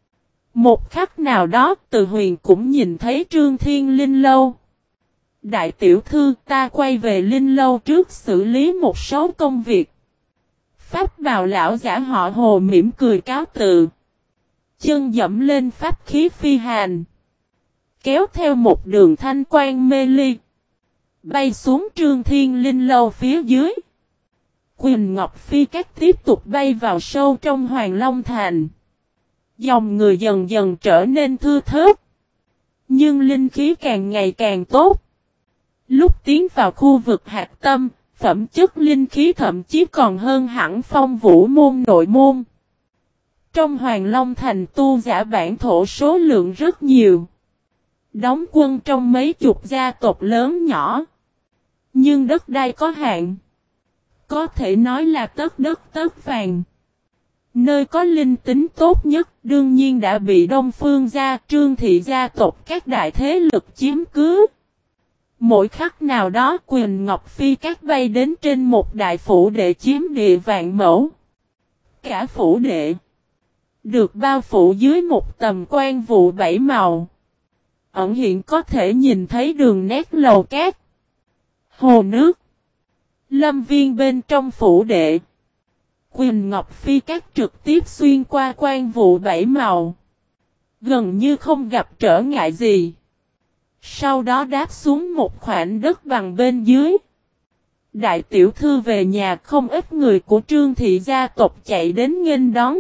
Một khắc nào đó, Từ Huyền cũng nhìn thấy Trương Thiên Linh Lâu. Đại tiểu thư, ta quay về Linh Lâu trước xử lý một số công việc. Pháp bào lão giả họ Hồ mỉm cười cáo từ. Chân dẫm lên pháp khí phi hành, kéo theo một đường thanh quang mê ly, bay xuống Trương Thiên Linh Lâu phía dưới. Quyền Ngọc Phi Các tiếp tục bay vào sâu trong Hoàng Long Thành. Dòng người dần dần trở nên thưa thớt, nhưng linh khí càng ngày càng tốt. Lúc tiến vào khu vực hạt tâm, phẩm chất linh khí thậm chí còn hơn hẳn Phong Vũ môn nội môn. Trong Hoàng Long Thành tu giả bản thổ số lượng rất nhiều, đóng quân trong mấy chục gia tộc lớn nhỏ. Nhưng đất đai có hạn, có thể nói là tất đất tất vàng. Nơi có linh tính tốt nhất đương nhiên đã bị Đông Phương gia, Trương thị gia tộc các đại thế lực chiếm cứ. Mỗi khắc nào đó Quyền Ngọc Phi Các bay đến trên một đại phủ đệ chiếm địa vạn mẫu. Cả phủ đệ được bao phủ dưới một tầm quan vụ bảy màu. Ẩn hiện có thể nhìn thấy đường nét lầu cát, hồ nước, lâm viên bên trong phủ đệ. Quyền Ngọc Phi Các trực tiếp xuyên qua quan vụ bảy màu, gần như không gặp trở ngại gì. Sau đó đáp xuống một khoảnh đất bằng bên dưới. Đại tiểu thư về nhà, không ít người của Trương thị gia tộc chạy đến nghênh đón.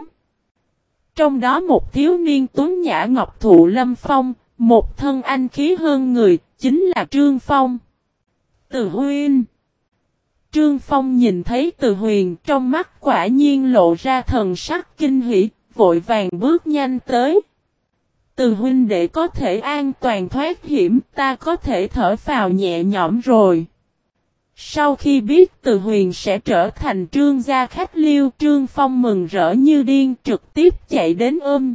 Trong đó một thiếu niên tuấn nhã ngọc thụ lâm phong, một thân anh khí hơn người, chính là Trương Phong. Từ Huynh. Trương Phong nhìn thấy Từ Huyền, trong mắt quả nhiên lộ ra thần sắc kinh hỉ, vội vàng bước nhanh tới. Từ huynh đệ có thể an toàn thoát hiểm, ta có thể thở phào nhẹ nhõm rồi. Sau khi biết Từ Huyền sẽ trở thành Trương gia khách liêu, Trương Phong mừng rỡ như điên, trực tiếp chạy đến ôm.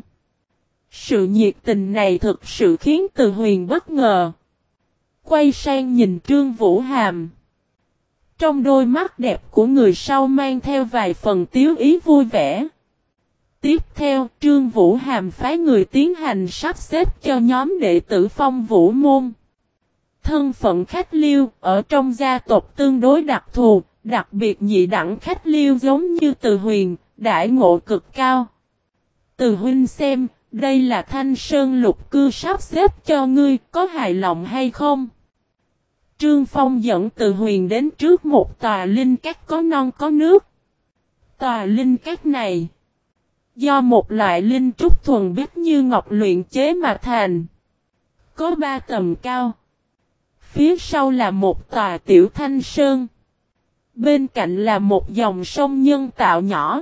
Sự nhiệt tình này thực sự khiến Từ Huyền bất ngờ. Quay sang nhìn Trương Vũ Hàm. Trong đôi mắt đẹp của người sau mang theo vài phần tiếu ý vui vẻ. Tiếp theo, Trương Vũ Hàm phái người tiến hành sắp xếp cho nhóm đệ tử Phong Vũ môn. Thân phận khách liêu, ở trong gia tộc tương đối đặc thù, đặc biệt nhị đẳng khách liêu giống như Từ Huyền, đãi ngộ cực cao. Từ huynh xem, đây là Thanh Sơn Lục Cư sắp xếp cho ngươi, có hài lòng hay không? Trương Phong dẫn Từ Huyền đến trước một tòa linh các có non có nước. Tòa linh các này do một loại linh trúc thuần bích như ngọc luyện chế mà thành. Có ba tầng cao. Phía sau là một tòa tiểu thanh sơn. Bên cạnh là một dòng sông nhân tạo nhỏ.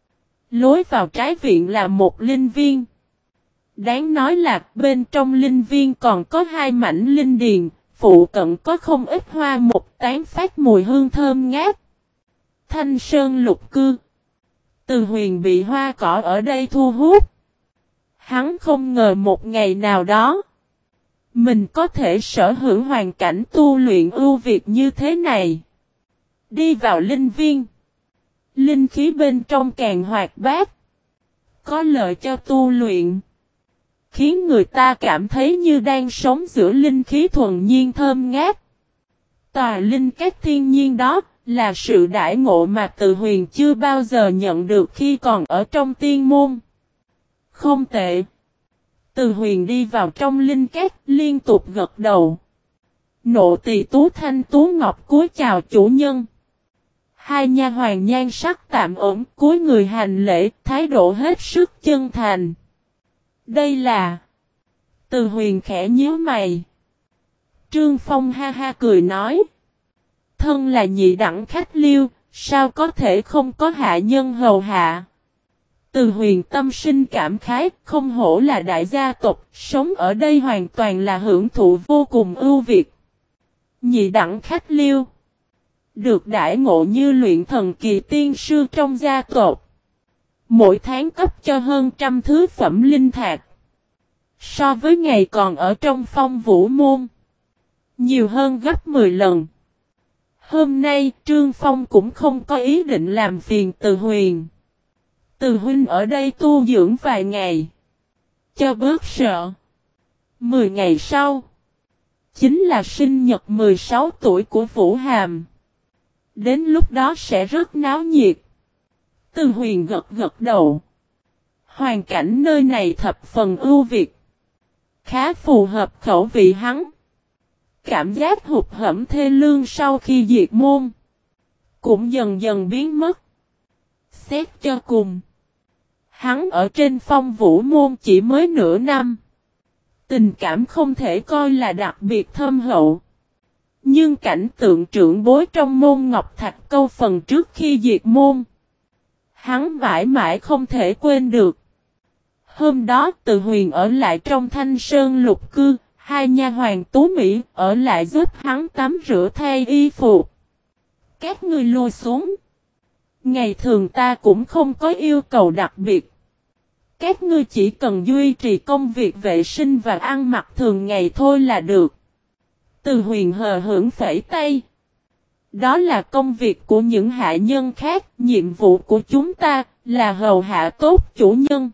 Lối vào trái viện là một linh viên. Đáng nói là bên trong linh viên còn có hai mảnh linh điền. Phụ cận có không ít hoa mục tán phát mùi hương thơm ngát. Thanh Sơn Lục Cư. Từ Huyền bị hoa cỏ ở đây thu hút. Hắn không ngờ một ngày nào đó, mình có thể sở hữu hoàn cảnh tu luyện ưu việt như thế này. Đi vào linh viên. Linh khí bên trong càng hoạt bát, có lợi cho tu luyện, khiến người ta cảm thấy như đang sống giữa linh khí thuần nhiên thơm ngát. Tòa linh các thiên nhiên đó là sự đãi ngộ mà Từ Huyền chưa bao giờ nhận được khi còn ở trong tiên môn. Không tệ. Từ Huyền đi vào trong linh các liên tục gật đầu. Nộ Tỳ Tú Thanh Tú Ngọc cúi chào chủ nhân. Hai nha hoàn nhan sắc tạm ổn cúi người hành lễ, thái độ hết sức chân thành. Đây là... Từ Huyền khẽ nhíu mày. Trương Phong ha ha cười nói. Thân là nhị đẳng khách liêu, sao có thể không có hạ nhân hầu hạ. Từ Huyền tâm sinh cảm khái, không hổ là đại gia tộc, sống ở đây hoàn toàn là hưởng thụ vô cùng ưu việt. Nhị đẳng khách liêu. Được đãi ngộ như luyện thần kỳ tiên sư trong gia tộc. Mỗi tháng cấp cho hơn trăm thứ phẩm linh thạch. So với ngày còn ở trong Phong Vũ môn. Nhiều hơn gấp mười lần. Hôm nay Trương Phong cũng không có ý định làm phiền Từ Huyền. Từ huynh ở đây tu dưỡng vài ngày. Cho bớt sợ. Mười ngày sau. Chính là sinh nhật mười sáu tuổi của Vũ Hàm. Đến lúc đó sẽ rất náo nhiệt. Từ Huyền gật gật đầu. Hoàn cảnh nơi này thập phần ưu việt. Khá phù hợp khẩu vị hắn. Cảm giác hụt hẫng thê lương sau khi diệt môn. Cũng dần dần biến mất. Xét cho cùng. Hắn ở trên Phong Vũ môn chỉ mới nửa năm. Tình cảm không thể coi là đặc biệt thâm hậu. Nhưng cảnh tượng trưởng bối trong môn Ngọc Thạch Câu phần trước khi diệt môn. Hắn mãi mãi không thể quên được. Hôm đó Từ Huyền ở lại trong Thanh Sơn Lục Cư. Hai nha hoàng Tú Mỹ ở lại giúp hắn tắm rửa thay y phục. Các ngươi lôi xuống. Ngày thường ta cũng không có yêu cầu đặc biệt. Các ngươi chỉ cần duy trì công việc vệ sinh và ăn mặc thường ngày thôi là được. Từ Huyền hờ hững phẩy tay. Đó là công việc của những hạ nhân khác. Nhiệm vụ của chúng ta là hầu hạ tốt chủ nhân.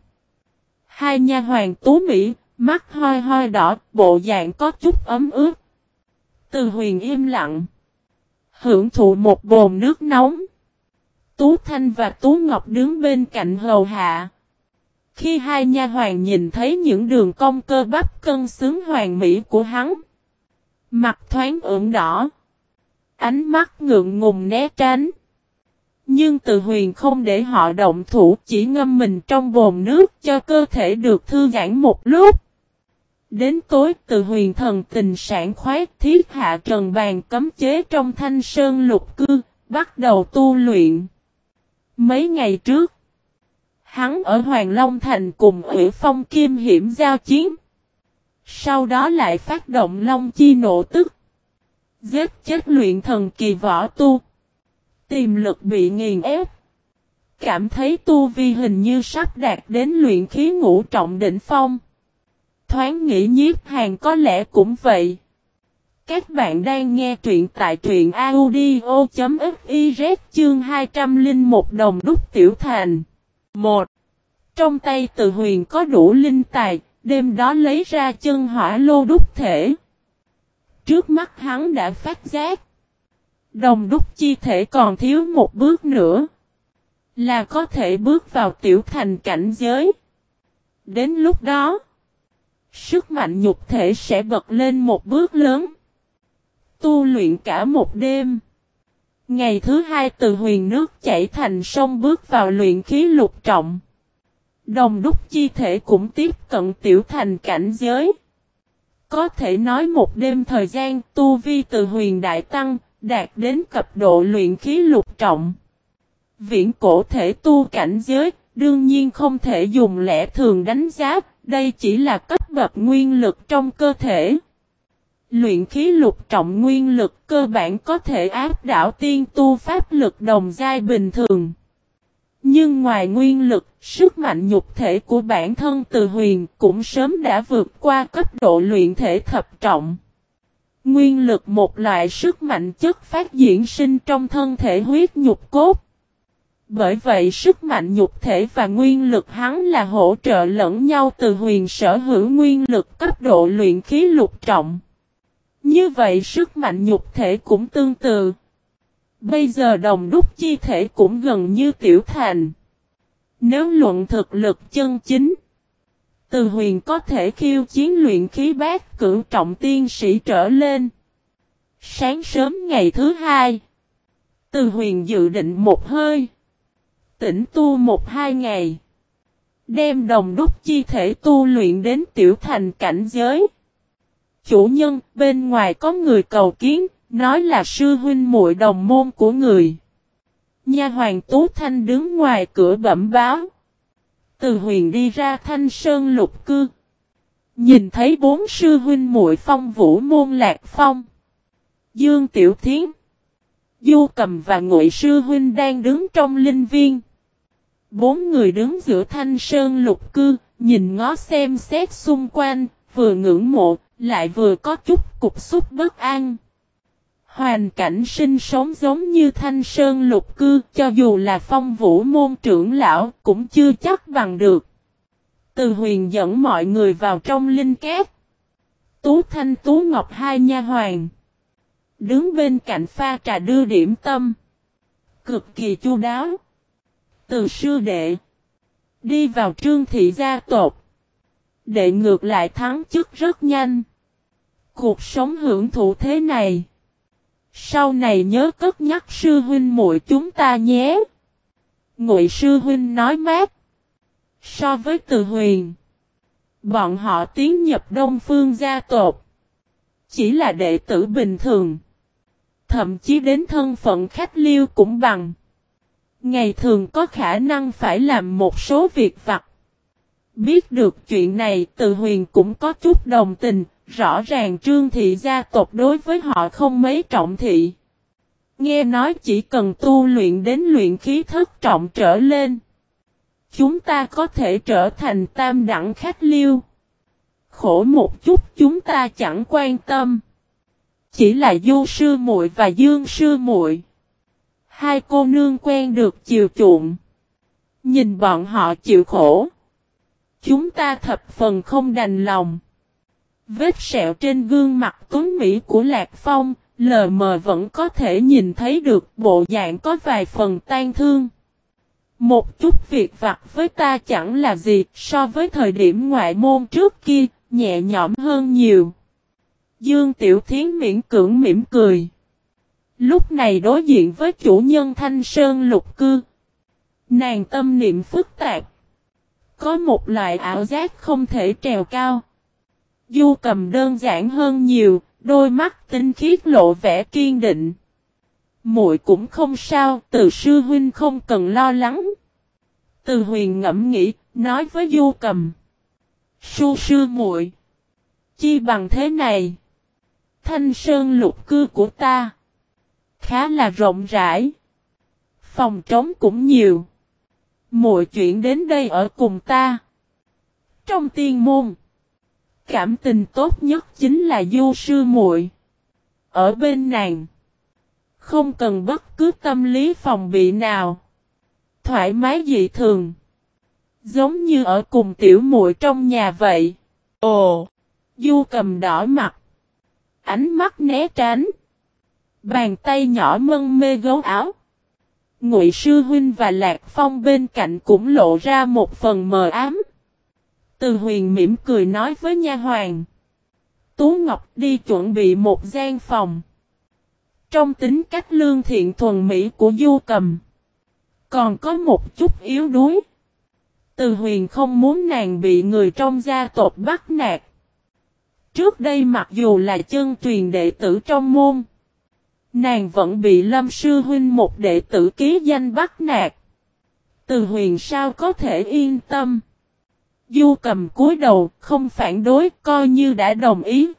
Hai nha hoàng Tú Mỹ. Mắt hoi hoi đỏ, bộ dạng có chút ấm ướt. Từ Huyền im lặng. Hưởng thụ một bồn nước nóng. Tú Thanh và Tú Ngọc đứng bên cạnh hầu hạ. Khi hai nha hoàn nhìn thấy những đường cong cơ bắp cân xứng hoàn mỹ của hắn. Mặt thoáng ửng đỏ. Ánh mắt ngượng ngùng né tránh. Nhưng Từ Huyền không để họ động thủ, chỉ ngâm mình trong bồn nước cho cơ thể được thư giãn một lúc. Đến tối Từ Huyền thần tình sảng khoái thiết hạ trần bàn cấm chế trong Thanh Sơn Lục Cư, bắt đầu tu luyện. Mấy ngày trước, hắn ở Hoàng Long Thành cùng Ủy Phong Kim hiểm giao chiến. Sau đó lại phát động Long Chi nộ tức. Giết chết luyện thần kỳ võ tu. Tiềm lực bị nghiền ép. Cảm thấy tu vi hình như sắp đạt đến luyện khí ngũ trọng đỉnh phong. Thoáng nghĩ Nhiếp Hàn có lẽ cũng vậy. Các bạn đang nghe truyện tại truyện audio chấm fiz chương hai trăm lẻ một Đồng Đúc Tiểu Thành. một. Trong tay Từ Huyền có đủ linh tài, đêm đó lấy ra chân hỏa lô đúc thể. Trước mắt hắn đã phát giác. Đồng đúc chi thể còn thiếu một bước nữa. Là có thể bước vào tiểu thành cảnh giới. Đến lúc đó, sức mạnh nhục thể sẽ bật lên một bước lớn. Tu luyện cả một đêm. Ngày thứ hai Từ Huyền nước chảy thành sông bước vào luyện khí lục trọng. Đồng đúc chi thể cũng tiếp cận tiểu thành cảnh giới. Có thể nói một đêm thời gian tu vi Từ Huyền đại tăng, đạt đến cấp độ luyện khí lục trọng. Viễn cổ thể tu cảnh giới, đương nhiên không thể dùng lẽ thường đánh giá, đây chỉ là cấp bậc nguyên lực trong cơ thể. Luyện khí lục trọng nguyên lực cơ bản có thể áp đảo tiên tu pháp lực đồng giai bình thường. Nhưng ngoài nguyên lực, sức mạnh nhục thể của bản thân Từ Huyền cũng sớm đã vượt qua cấp độ luyện thể thập trọng. Nguyên lực một loại sức mạnh chất phát diễn sinh trong thân thể huyết nhục cốt. Bởi vậy sức mạnh nhục thể và nguyên lực hắn là hỗ trợ lẫn nhau. Từ Huyền sở hữu nguyên lực cấp độ luyện khí lục trọng. Như vậy sức mạnh nhục thể cũng tương tự. Bây giờ đồng đúc chi thể cũng gần như Tiểu Thành. Nếu luận thực lực chân chính, Từ Huyền có thể khiêu chiến luyện khí bát cửu trọng tiên sĩ trở lên. Sáng sớm ngày thứ hai, Từ Huyền dự định một hơi, tĩnh tu một hai ngày, đem đồng đúc chi thể tu luyện đến Tiểu Thành cảnh giới. Chủ nhân, bên ngoài có người cầu kiến, nói là sư huynh muội đồng môn của người. Nha hoàn Tú Thanh đứng ngoài cửa bẩm báo. Từ Huyền đi ra Thanh Sơn Lục Cư, nhìn thấy bốn sư huynh muội Phong Vũ Môn Lạc Phong, Dương Tiểu Thiến, Du Cầm và Ngụy sư huynh đang đứng trong linh viên. Bốn người đứng giữa Thanh Sơn Lục Cư, nhìn ngó xem xét xung quanh, vừa ngưỡng mộ, lại vừa có chút cục xúc bất an. Hoàn cảnh sinh sống giống như Thanh Sơn Lục Cư, cho dù là Phong Vũ Môn trưởng lão, cũng chưa chắc bằng được. Từ Huyền dẫn mọi người vào trong linh cát. Tú Thanh Tú Ngọc hai nha hoàn đứng bên cạnh pha trà đưa điểm tâm, cực kỳ chu đáo. Từ sư đệ đi vào Trương thị gia tộc, đệ ngược lại thắng chức rất nhanh. Cuộc sống hưởng thụ thế này, sau này nhớ cất nhắc sư huynh muội chúng ta nhé. Ngụy sư huynh nói mát. So với Từ Huyền, bọn họ tiến nhập Đông Phương gia tộc chỉ là đệ tử bình thường, thậm chí đến thân phận khách liêu cũng bằng. Ngày thường có khả năng phải làm một số việc vặt. Biết được chuyện này, Từ Huyền cũng có chút đồng tình. Rõ ràng Trương thị gia tộc đối với họ không mấy trọng thị. Nghe nói chỉ cần tu luyện đến luyện khí thất trọng trở lên, chúng ta có thể trở thành tam đẳng khách liêu. Khổ một chút chúng ta chẳng quan tâm. Chỉ là Du sư muội và Dương sư muội, hai cô nương quen được chiều chuộng. Nhìn bọn họ chịu khổ, chúng ta thập phần không đành lòng. Vết sẹo trên gương mặt tuấn mỹ của Lạc Phong, lờ mờ vẫn có thể nhìn thấy được bộ dạng có vài phần tan thương. Một chút việc vặt với ta chẳng là gì, so với thời điểm ngoại môn trước kia, nhẹ nhõm hơn nhiều. Dương Tiểu Thiến miễn cưỡng mỉm cười. Lúc này đối diện với chủ nhân Thanh Sơn Lục Cư, nàng tâm niệm phức tạp, có một loại ảo giác không thể trèo cao. Du Cầm đơn giản hơn nhiều, đôi mắt tinh khiết lộ vẻ kiên định. Muội cũng không sao, Từ sư huynh không cần lo lắng. Từ Huyền ngẫm nghĩ, nói với Du Cầm. Su sư muội, chi bằng thế này. Thanh Sơn Lục Cư của ta khá là rộng rãi, phòng trống cũng nhiều. Muội chuyển đến đây ở cùng ta. Trong tiên môn, cảm tình tốt nhất chính là Du sư muội. Ở bên nàng, không cần bất cứ tâm lý phòng bị nào, thoải mái dị thường, giống như ở cùng tiểu muội trong nhà vậy. Ồ, Du Cầm đỏ mặt, ánh mắt né tránh, bàn tay nhỏ mân mê gấu áo. Ngụy sư huynh và Lạc Phong bên cạnh cũng lộ ra một phần mờ ám. Từ Huyền mỉm cười nói với nha hoàn. Tú Ngọc đi chuẩn bị một gian phòng. Trong tính cách lương thiện thuần mỹ của Du Cầm, còn có một chút yếu đuối. Từ Huyền không muốn nàng bị người trong gia tộc bắt nạt. Trước đây mặc dù là chân truyền đệ tử trong môn, nàng vẫn bị Lâm sư huynh một đệ tử ký danh bắt nạt. Từ Huyền sao có thể yên tâm. Du Cầm cúi đầu, không phản đối, coi như đã đồng ý.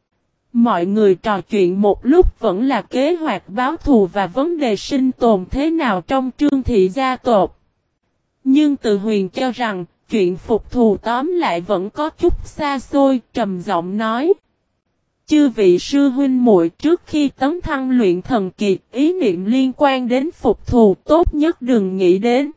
Mọi người trò chuyện một lúc vẫn là kế hoạch báo thù và vấn đề sinh tồn thế nào trong Trương thị gia tộc. Nhưng Từ Huyền cho rằng, chuyện phục thù tóm lại vẫn có chút xa xôi, trầm giọng nói. Chư vị sư huynh muội, trước khi tấn thăng luyện thần kỳ, ý niệm liên quan đến phục thù tốt nhất đừng nghĩ đến.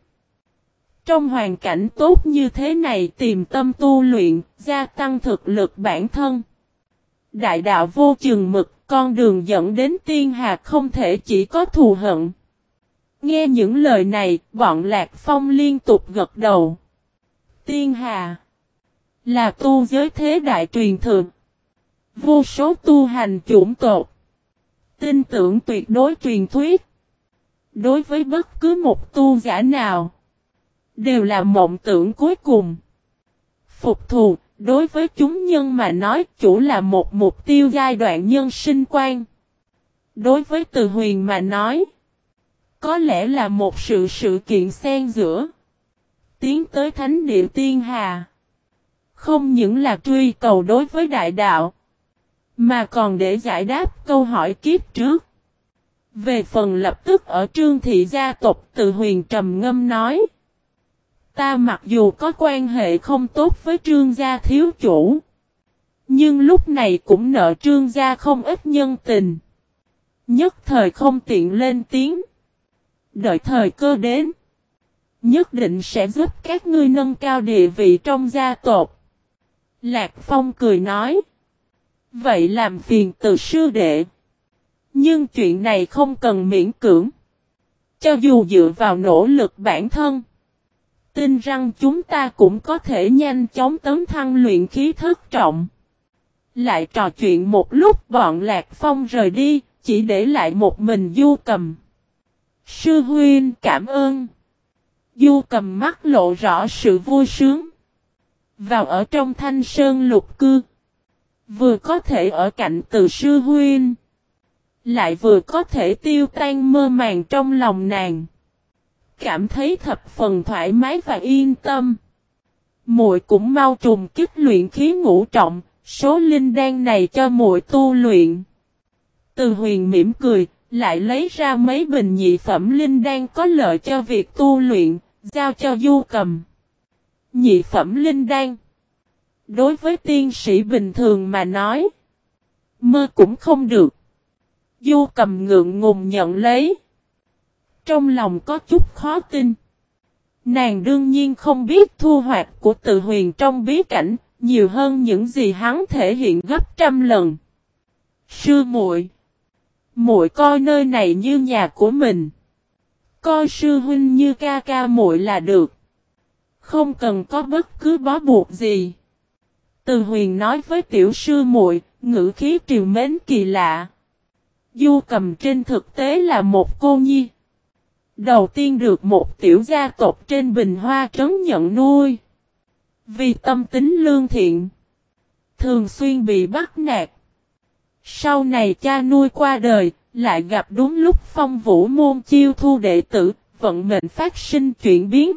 Trong hoàn cảnh tốt như thế này tìm tâm tu luyện, gia tăng thực lực bản thân. Đại đạo vô chừng mực, con đường dẫn đến tiên hà không thể chỉ có thù hận. Nghe những lời này, bọn Lạc Phong liên tục gật đầu. Tiên hà là tu giới thế đại truyền thừa. Vô số tu hành chủng tộc tin tưởng tuyệt đối truyền thuyết. Đối với bất cứ một tu giả nào, đều là mộng tưởng cuối cùng. Phục thù, đối với chúng nhân mà nói chủ là một mục tiêu giai đoạn nhân sinh quan. Đối với Từ Huyền mà nói, có lẽ là một sự sự kiện xen giữa. Tiến tới thánh địa tiên hà. Không những là truy cầu đối với đại đạo, mà còn để giải đáp câu hỏi kiếp trước. Về phần lập tức ở Trương thị gia tộc, Từ Huyền trầm ngâm nói. Ta mặc dù có quan hệ không tốt với Trương gia thiếu chủ, nhưng lúc này cũng nợ Trương gia không ít nhân tình. Nhất thời không tiện lên tiếng. Đợi thời cơ đến, nhất định sẽ giúp các ngươi nâng cao địa vị trong gia tộc. Lạc Phong cười nói. Vậy làm phiền Từ sư đệ. Nhưng chuyện này không cần miễn cưỡng. Cho dù dựa vào nỗ lực bản thân, tin rằng chúng ta cũng có thể nhanh chóng tấn thăng luyện khí thất trọng. Lại trò chuyện một lúc, bọn Lạc Phong rời đi, chỉ để lại một mình Du Cầm. Sư huynh cảm ơn. Du Cầm mắt lộ rõ sự vui sướng. Vào ở trong Thanh Sơn lục cư, vừa có thể ở cạnh Từ sư huynh, lại vừa có thể tiêu tan mơ màng trong lòng nàng. Cảm thấy thập phần thoải mái và yên tâm. Muội cũng mau trùng kích luyện khí ngũ trọng, số linh đan này cho muội tu luyện. Từ Huyền mỉm cười, lại lấy ra mấy bình nhị phẩm linh đan có lợi cho việc tu luyện, giao cho Du Cầm. Nhị phẩm linh đan, đối với tiên sĩ bình thường mà nói, mơ cũng không được. Du Cầm ngượng ngùng nhận lấy. Trong lòng có chút khó tin. Nàng đương nhiên không biết thu hoạch của Từ Huyền trong bí cảnh nhiều hơn những gì hắn thể hiện gấp trăm lần. Sư muội, muội coi nơi này như nhà của mình. Coi sư huynh như ca ca muội là được. Không cần có bất cứ bó buộc gì. Từ Huyền nói với tiểu sư muội, ngữ khí trìu mến kỳ lạ. Du Cầm trên thực tế là một cô nhi. Đầu tiên được một tiểu gia tộc trên Bình Hoa trấn nhận nuôi. Vì tâm tính lương thiện, thường xuyên bị bắt nạt. Sau này cha nuôi qua đời, lại gặp đúng lúc Phong Vũ môn chiêu thu đệ tử, vận mệnh phát sinh chuyển biến.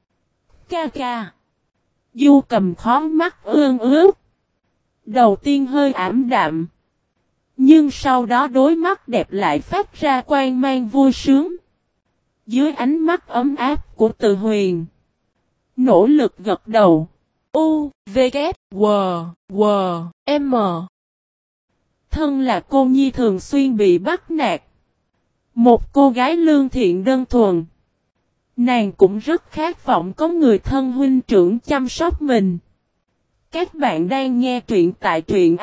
Ca ca. Du Cầm khó mắt ương ướt. Đầu tiên hơi ảm đạm, nhưng sau đó đôi mắt đẹp lại phát ra quang mang vui sướng. Dưới ánh mắt ấm áp của Từ Huyền, nỗ lực gật đầu. U, V, K, W, W, M. Thân là cô nhi thường xuyên bị bắt nạt. Một cô gái lương thiện đơn thuần. Nàng cũng rất khát vọng có người thân huynh trưởng chăm sóc mình. Các bạn đang nghe truyện tại truyện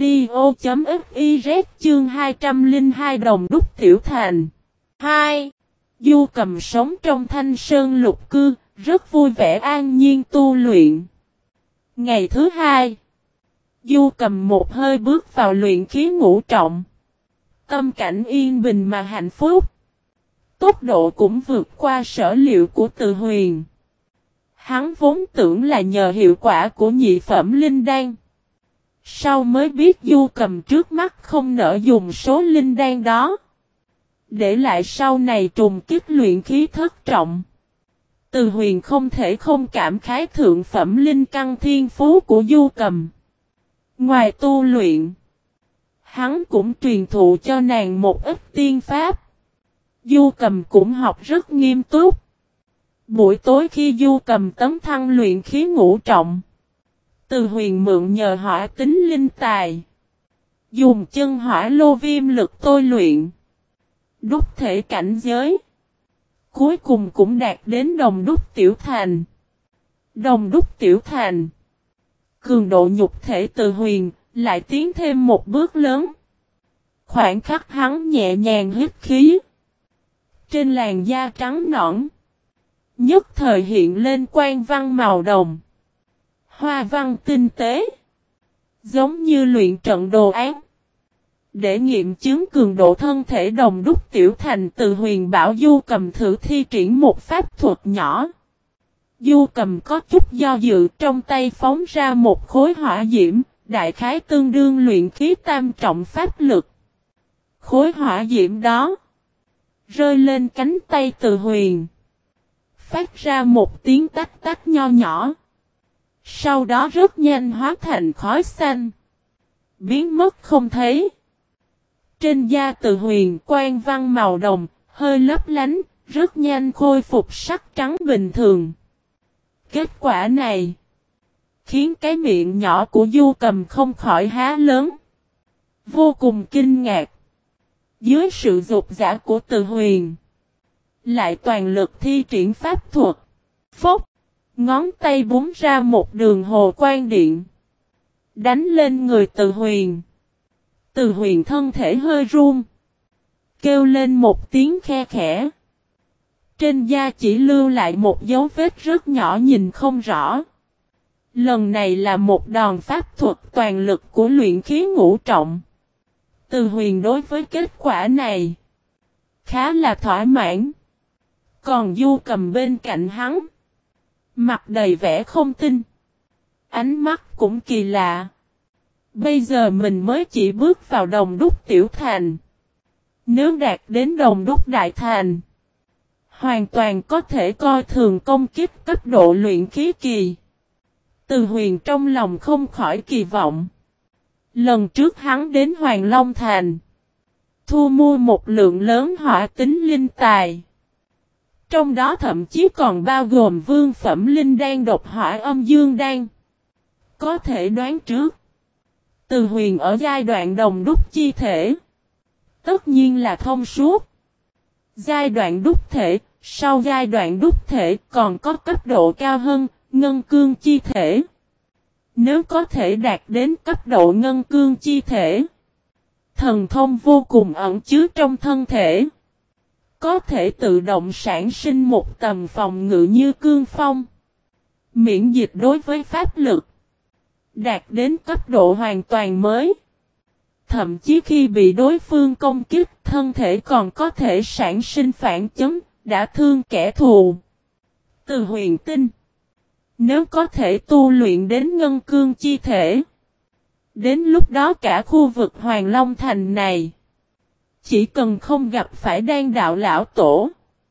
audio.fiz chương hai trăm lẻ hai Đồng Đúc Tiểu Thành. hai. Du Cầm sống trong Thanh Sơn lục cư, rất vui vẻ an nhiên tu luyện. Ngày thứ hai, Du Cầm một hơi bước vào luyện khí ngũ trọng. Tâm cảnh yên bình mà hạnh phúc. Tốc độ cũng vượt qua sở liệu của Từ Huyền. Hắn vốn tưởng là nhờ hiệu quả của nhị phẩm linh đan. Sau mới biết Du Cầm trước mắt không nỡ dùng số linh đan đó. Để lại sau này trùng kích luyện khí thất trọng. Từ Huyền không thể không cảm khái thượng phẩm linh căn thiên phú của Du Cầm. Ngoài tu luyện, hắn cũng truyền thụ cho nàng một ít tiên pháp. Du Cầm cũng học rất nghiêm túc. Buổi tối khi Du Cầm tấn thăng luyện khí ngũ trọng, Từ Huyền mượn nhờ hỏa tính linh tài, Dùng chân hỏa lô viêm lực tôi luyện. Đúc thể cảnh giới. Cuối cùng cũng đạt đến đồng đúc tiểu thành. Đồng đúc tiểu thành. Cường độ nhục thể Từ Huyền lại tiến thêm một bước lớn. Khoảnh khắc hắn nhẹ nhàng hít khí. Trên làn da trắng nõn. Nhất thời hiện lên quang văn màu đồng. Hoa văn tinh tế. Giống như luyện trận đồ án. Để nghiệm chứng cường độ thân thể đồng đúc tiểu thành, Từ Huyền bảo Du Cầm thử thi triển một pháp thuật nhỏ. Du Cầm có chút do dự, trong tay phóng ra một khối hỏa diễm, đại khái tương đương luyện khí tam trọng pháp lực. Khối hỏa diễm đó rơi lên cánh tay Từ Huyền, phát ra một tiếng tách tách nho nhỏ. Sau đó rất nhanh hóa thành khói xanh, biến mất không thấy. Trên da Từ Huyền quang văn màu đồng, hơi lấp lánh, rất nhanh khôi phục sắc trắng bình thường. Kết quả này khiến cái miệng nhỏ của Du Cầm không khỏi há lớn, vô cùng kinh ngạc. Dưới sự dục dã của Từ Huyền, lại toàn lực thi triển pháp thuật. Phốc, ngón tay búng ra một đường hồ quang điện, đánh lên người Từ Huyền. Từ Huyền thân thể hơi run, kêu lên một tiếng khe khẽ. Trên da chỉ lưu lại một dấu vết rất nhỏ nhìn không rõ. Lần này là một đòn pháp thuật toàn lực của luyện khí ngũ trọng. Từ Huyền đối với kết quả này khá là thỏa mãn. Còn Du Cầm bên cạnh hắn, mặt đầy vẻ không tin, ánh mắt cũng kỳ lạ. Bây giờ mình mới chỉ bước vào đồng đúc tiểu thành. Nếu đạt đến đồng đúc đại thành, hoàn toàn có thể coi thường công kích cấp độ luyện khí kỳ. Từ Huyền trong lòng không khỏi kỳ vọng. Lần trước hắn đến Hoàng Long Thành, thu mua một lượng lớn hỏa tính linh tài. Trong đó thậm chí còn bao gồm vương phẩm linh đan độc hỏa âm dương đan. Có thể đoán trước, Từ Huyền ở giai đoạn đồng đúc chi thể, tất nhiên là thông suốt. Giai đoạn đúc thể, sau giai đoạn đúc thể còn có cấp độ cao hơn, ngân cương chi thể. Nếu có thể đạt đến cấp độ ngân cương chi thể, thần thông vô cùng ẩn chứa trong thân thể, có thể tự động sản sinh một tầm phòng ngự như cương phong, miễn dịch đối với pháp lực, đạt đến cấp độ hoàn toàn mới. Thậm chí khi bị đối phương công kích, thân thể còn có thể sản sinh phản chấn, đã thương kẻ thù. Từ Huyền tin, nếu có thể tu luyện đến ngân cương chi thể, đến lúc đó cả khu vực Hoàng Long Thành này, chỉ cần không gặp phải đan đạo lão tổ,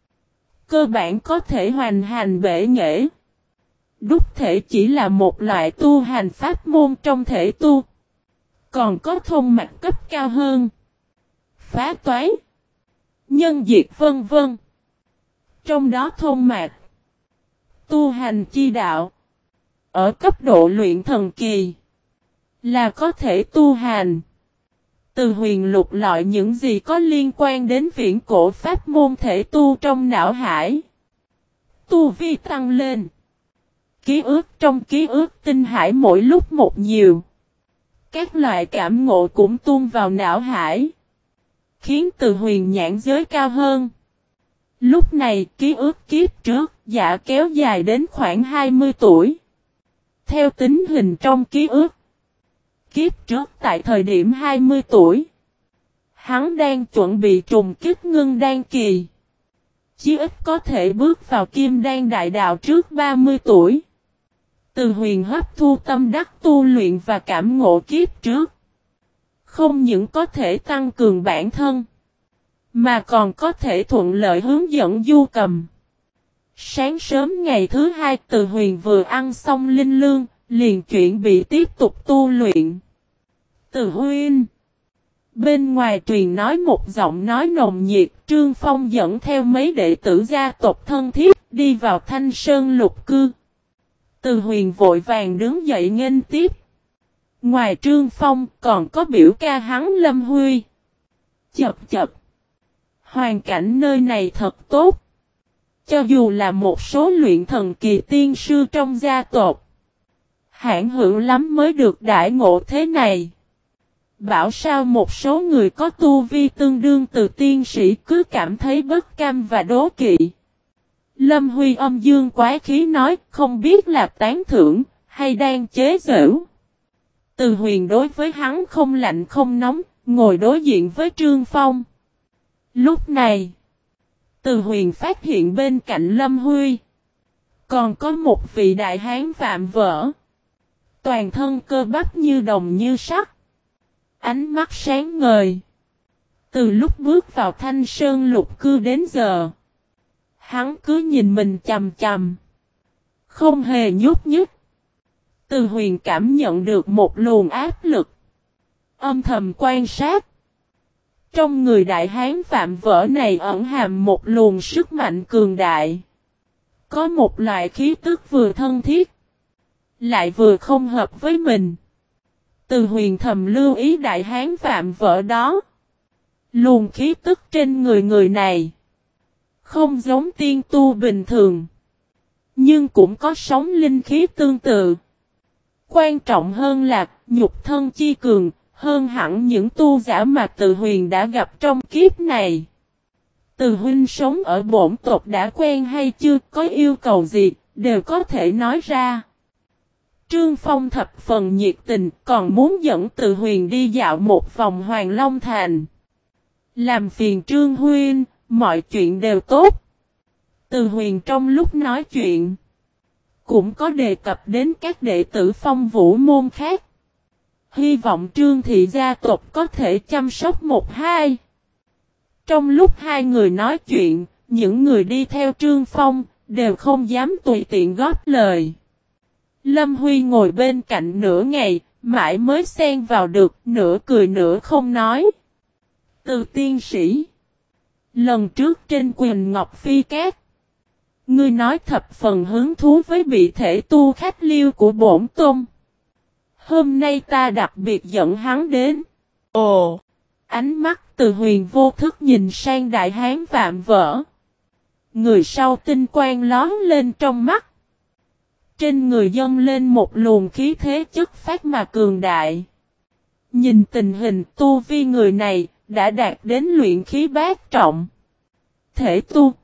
cơ bản có thể hoành hành bể nghệ. Đúc thể chỉ là một loại tu hành pháp môn trong thể tu. Còn có thông mạch cấp cao hơn, phá toái, nhân diệt vân vân. Trong đó thông mạch, tu hành chi đạo, ở cấp độ luyện thần kỳ, là có thể tu hành. Từ Huyền lục lọi những gì có liên quan đến viễn cổ pháp môn thể tu trong não hải. Tu vi tăng lên, ký ức trong ký ức tinh hải mỗi lúc một nhiều. Các loại cảm ngộ cũng tuôn vào não hải, khiến Từ Huyền nhãn giới cao hơn. Lúc này ký ức kiếp trước dạ kéo dài đến khoảng hai mươi tuổi. Theo tính hình trong ký ức, kiếp trước tại thời điểm hai mươi tuổi, hắn đang chuẩn bị trùng kích ngưng đan kỳ, chí ít có thể bước vào kim đan đại đạo trước ba mươi tuổi. Từ Huyền hấp thu tâm đắc tu luyện và cảm ngộ kiếp trước, không những có thể tăng cường bản thân, mà còn có thể thuận lợi hướng dẫn Du Cầm. Sáng sớm ngày thứ hai, Từ Huyền vừa ăn xong linh lương, liền chuẩn bị tiếp tục tu luyện. Từ Huynh, bên ngoài truyền nói một giọng nói nồng nhiệt. Trương Phong dẫn theo mấy đệ tử gia tộc thân thiết đi vào Thanh Sơn lục cư. Từ Huyền vội vàng đứng dậy nghênh tiếp. Ngoài Trương Phong còn có biểu ca hắn Lâm Huy. Chập chập. Hoàn cảnh nơi này thật tốt. Cho dù là một số luyện thần kỳ tiên sư trong gia tộc, hãn hữu lắm mới được đãi ngộ thế này. Bảo sao một số người có tu vi tương đương từ tiên sĩ cứ cảm thấy bất cam và đố kỵ. Lâm Huy âm dương quái khí nói, không biết là tán thưởng hay đang chế giễu. Từ Huyền đối với hắn không lạnh không nóng, ngồi đối diện với Trương Phong. Lúc này, Từ Huyền phát hiện bên cạnh Lâm Huy còn có một vị đại hán vạm vỡ, toàn thân cơ bắp như đồng như sắt, ánh mắt sáng ngời. Từ lúc bước vào Thanh Sơn Lục Cư đến giờ, hắn cứ nhìn mình chằm chằm, không hề nhúc nhích. Từ Huyền cảm nhận được một luồng áp lực, âm thầm quan sát. Trong người đại hán vạm vỡ này ẩn hàm một luồng sức mạnh cường đại. Có một loại khí tức vừa thân thiết, lại vừa không hợp với mình. Từ Huyền thầm lưu ý đại hán vạm vỡ đó. Luồng khí tức trên người người này không giống tiên tu bình thường, nhưng cũng có sóng linh khí tương tự. Quan trọng hơn là nhục thân chi cường, hơn hẳn những tu giả mà Từ Huyền đã gặp trong kiếp này. Từ huynh sống ở bổn tộc đã quen hay chưa, có yêu cầu gì, đều có thể nói ra. Trương Phong thập phần nhiệt tình, còn muốn dẫn Từ Huyền đi dạo một vòng Hoàng Long Thành. Làm phiền Trương huynh, mọi chuyện đều tốt. Từ Huyền trong lúc nói chuyện, cũng có đề cập đến các đệ tử Phong Vũ môn khác. Hy vọng Trương thị gia tộc có thể chăm sóc một hai. Trong lúc hai người nói chuyện, những người đi theo Trương Phong đều không dám tùy tiện góp lời. Lâm Huy ngồi bên cạnh nửa ngày, mãi mới xen vào được, nửa cười nửa không nói. Từ tiên sĩ, lần trước trên Quỳnh Ngọc Phi Cát, ngươi nói thập phần hứng thú với bị thể tu khách liêu của bổn tôn. Hôm nay ta đặc biệt dẫn hắn đến. Ồ! Ánh mắt Từ Huyền vô thức nhìn sang đại hán vạm vỡ. Người sau tinh quang lón lên trong mắt. Trên người dâng lên một luồng khí thế chất phát mà cường đại. Nhìn tình hình tu vi người này đã đạt đến luyện khí bát trọng. Thể tu.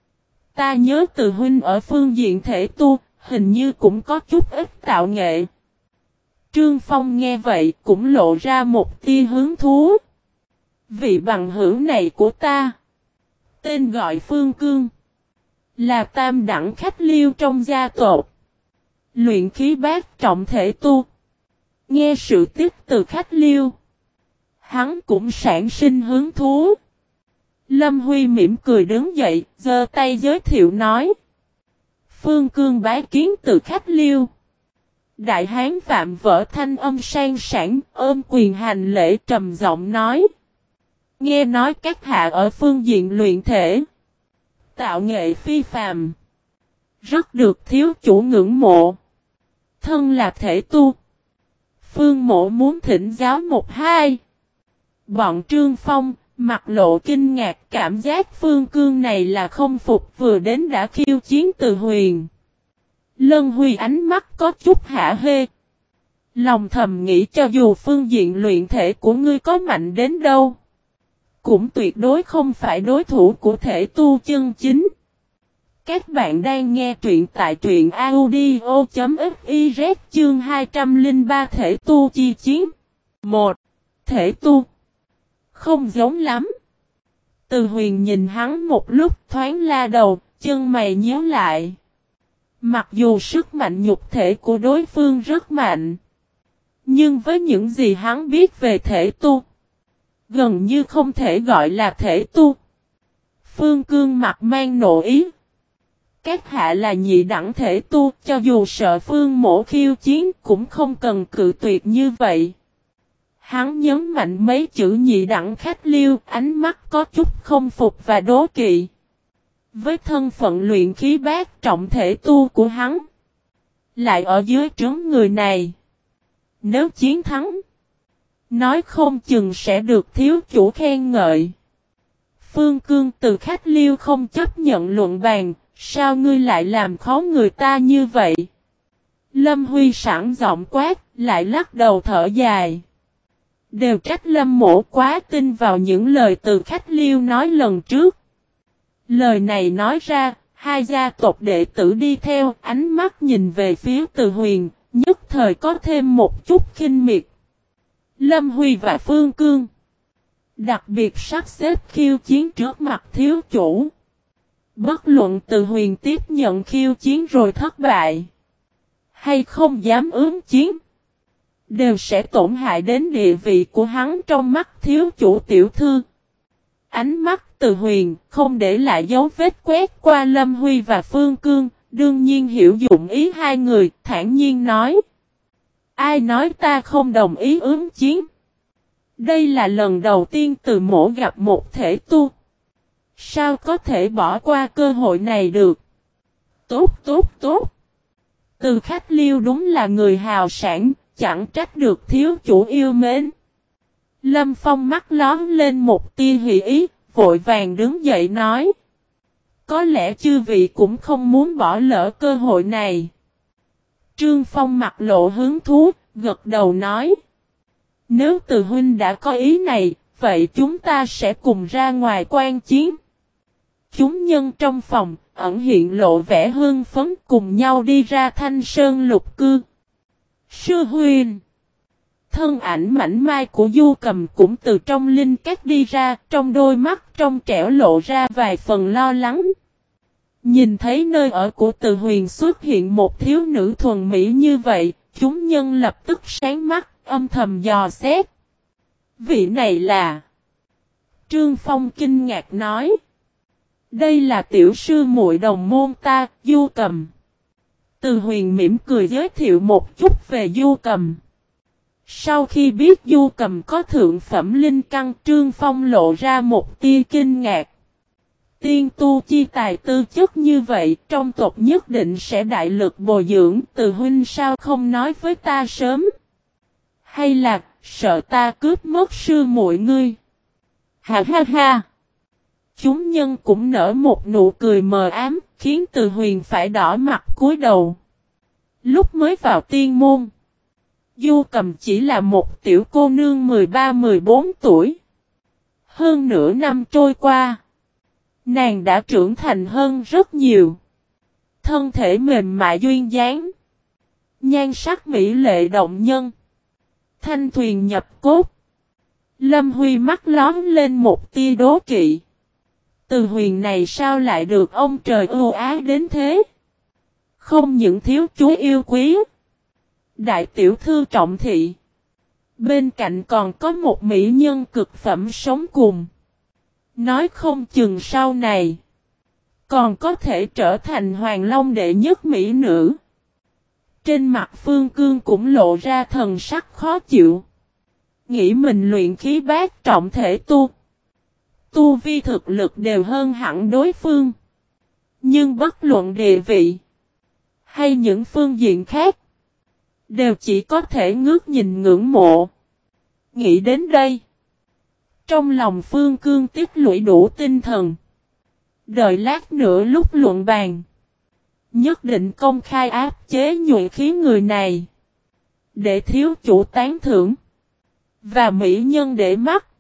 Ta nhớ Từ huynh ở phương diện thể tu, hình như cũng có chút ít tạo nghệ. Trương Phong nghe vậy cũng lộ ra một tia hứng thú. Vị bằng hữu này của ta, tên gọi Phương Cương, là tam đẳng khách liêu trong gia tộc. Luyện khí bát trọng thể tu. Nghe sự tích từ khách liêu, hắn cũng sản sinh hứng thú. Lâm Huy mỉm cười đứng dậy, giơ tay giới thiệu nói. Phương Cương bái kiến từ khách liêu. Đại hán vạm vỡ thanh âm sang sảng, ôm quyền hành lễ trầm giọng nói. Nghe nói các hạ ở phương diện luyện thể, tạo nghệ phi phàm, rất được thiếu chủ ngưỡng mộ. Thân là thể tu, Phương mộ muốn thỉnh giáo một hai. Bọn Trương Phong mặt lộ kinh ngạc, cảm giác Phương Cương này là không phục, vừa đến đã khiêu chiến Từ Huyền. Lân Huy ánh mắt có chút hả hê. Lòng thầm nghĩ cho dù phương diện luyện thể của ngươi có mạnh đến đâu, cũng tuyệt đối không phải đối thủ của thể tu chân chính. Các bạn đang nghe truyện tại truyện audio.fiz chương hai trăm lẻ ba thể tu chi chiến. một. Thể tu. Không giống lắm. Từ Huyền nhìn hắn một lúc thoáng la đầu, chân mày nhíu lại. Mặc dù sức mạnh nhục thể của đối phương rất mạnh, nhưng với những gì hắn biết về thể tu, gần như không thể gọi là thể tu. Phương Cương mặt mang nộ ý. Các hạ là nhị đẳng thể tu, cho dù sợ Phương mổ khiêu chiến cũng không cần cự tuyệt như vậy. Hắn nhấn mạnh mấy chữ nhị đẳng khách liêu, ánh mắt có chút không phục và đố kỵ. Với thân phận luyện khí bát trọng thể tu của hắn, lại ở dưới trướng người này, Nếu chiến thắng, nói không chừng sẽ được thiếu chủ khen ngợi. Phương Cương Từ Khách Liêu không chấp nhận luận bàn, sao ngươi lại làm khó người ta như vậy? Lâm Huy sẵn giọng quát, lại lắc đầu thở dài. Đều trách Lâm Mỗ quá tin vào những lời Từ Khách Liêu nói lần trước. Lời này nói ra, hai gia tộc đệ tử đi theo, ánh mắt nhìn về phía Từ Huyền, nhất thời có thêm một chút khinh miệt. Lâm Huy và Phương Cương đặc biệt sắp xếp khiêu chiến trước mặt thiếu chủ. Bất luận Từ Huyền tiếp nhận khiêu chiến rồi thất bại, hay không dám ứng chiến, đều sẽ tổn hại đến địa vị của hắn trong mắt thiếu chủ tiểu thư. Ánh mắt Từ Huyền không để lại dấu vết quét qua Lâm Huy và Phương Cương, đương nhiên hiểu dụng ý hai người, thản nhiên nói. Ai nói ta không đồng ý ứng chiến? Đây là lần đầu tiên Từ Mỗ gặp một thể tu. Sao có thể bỏ qua cơ hội này được? Tốt tốt tốt. Từ Khách Liêu đúng là người hào sản, chẳng trách được thiếu chủ yêu mến. Lâm Phong mắt lón lên một tia hỉ ý, vội vàng đứng dậy nói. Có lẽ chư vị cũng không muốn bỏ lỡ cơ hội này. Trương Phong mặt lộ hứng thú, gật đầu nói. Nếu Từ huynh đã có ý này, vậy chúng ta sẽ cùng ra ngoài quan chiến. Chúng nhân trong phòng, ẩn hiện lộ vẻ hưng phấn cùng nhau đi ra Thanh Sơn lục cư. Sư huynh. Thân ảnh mảnh mai của Du Cầm cũng từ trong linh cát đi ra, trong đôi mắt trong trẻo lộ ra vài phần lo lắng. Nhìn thấy nơi ở của Từ Huyền xuất hiện một thiếu nữ thuần mỹ như vậy, chúng nhân lập tức sáng mắt, âm thầm dò xét. Vị này là... Trương Phong kinh ngạc nói. Đây là tiểu sư muội đồng môn ta, Du Cầm. Từ Huyền mỉm cười giới thiệu một chút về Du Cầm. Sau khi biết Du Cầm có thượng phẩm linh căn, Trương Phong lộ ra một tia kinh ngạc. Tiên tu chi tài tư chất như vậy, trong tộc nhất định sẽ đại lực bồi dưỡng. Từ huynh sao không nói với ta sớm? Hay là sợ ta cướp mất sư muội ngươi? Ha ha ha! Chúng nhân cũng nở một nụ cười mờ ám, khiến Từ Huyền phải đỏ mặt cúi đầu. Lúc mới vào tiên môn, Du Cầm chỉ là một tiểu cô nương mười ba mười bốn tuổi. Hơn nửa năm trôi qua, nàng đã trưởng thành hơn rất nhiều. Thân thể mềm mại duyên dáng, nhan sắc mỹ lệ động nhân, thanh thuyền nhập cốt. Lâm Huy mắt lóm lên một tia đố kỵ. Từ Huyền này sao lại được ông trời ưu ái đến thế? Không những thiếu chúa yêu quý, đại tiểu thư trọng thị, bên cạnh còn có một mỹ nhân cực phẩm sống cùng. Nói không chừng sau này còn có thể trở thành hoàng long đệ nhất mỹ nữ. Trên mặt Phương Cương cũng lộ ra thần sắc khó chịu. Nghĩ mình luyện khí bát trọng thể tu, tu vi thực lực đều hơn hẳn đối phương. Nhưng bất luận địa vị hay những phương diện khác, đều chỉ có thể ngước nhìn ngưỡng mộ. Nghĩ đến đây, trong lòng Phương Cương tích lũy đủ tinh thần. Đợi lát nữa lúc luận bàn, nhất định công khai áp chế nhuệ khí người này, để thiếu chủ tán thưởng, và mỹ nhân để mắt.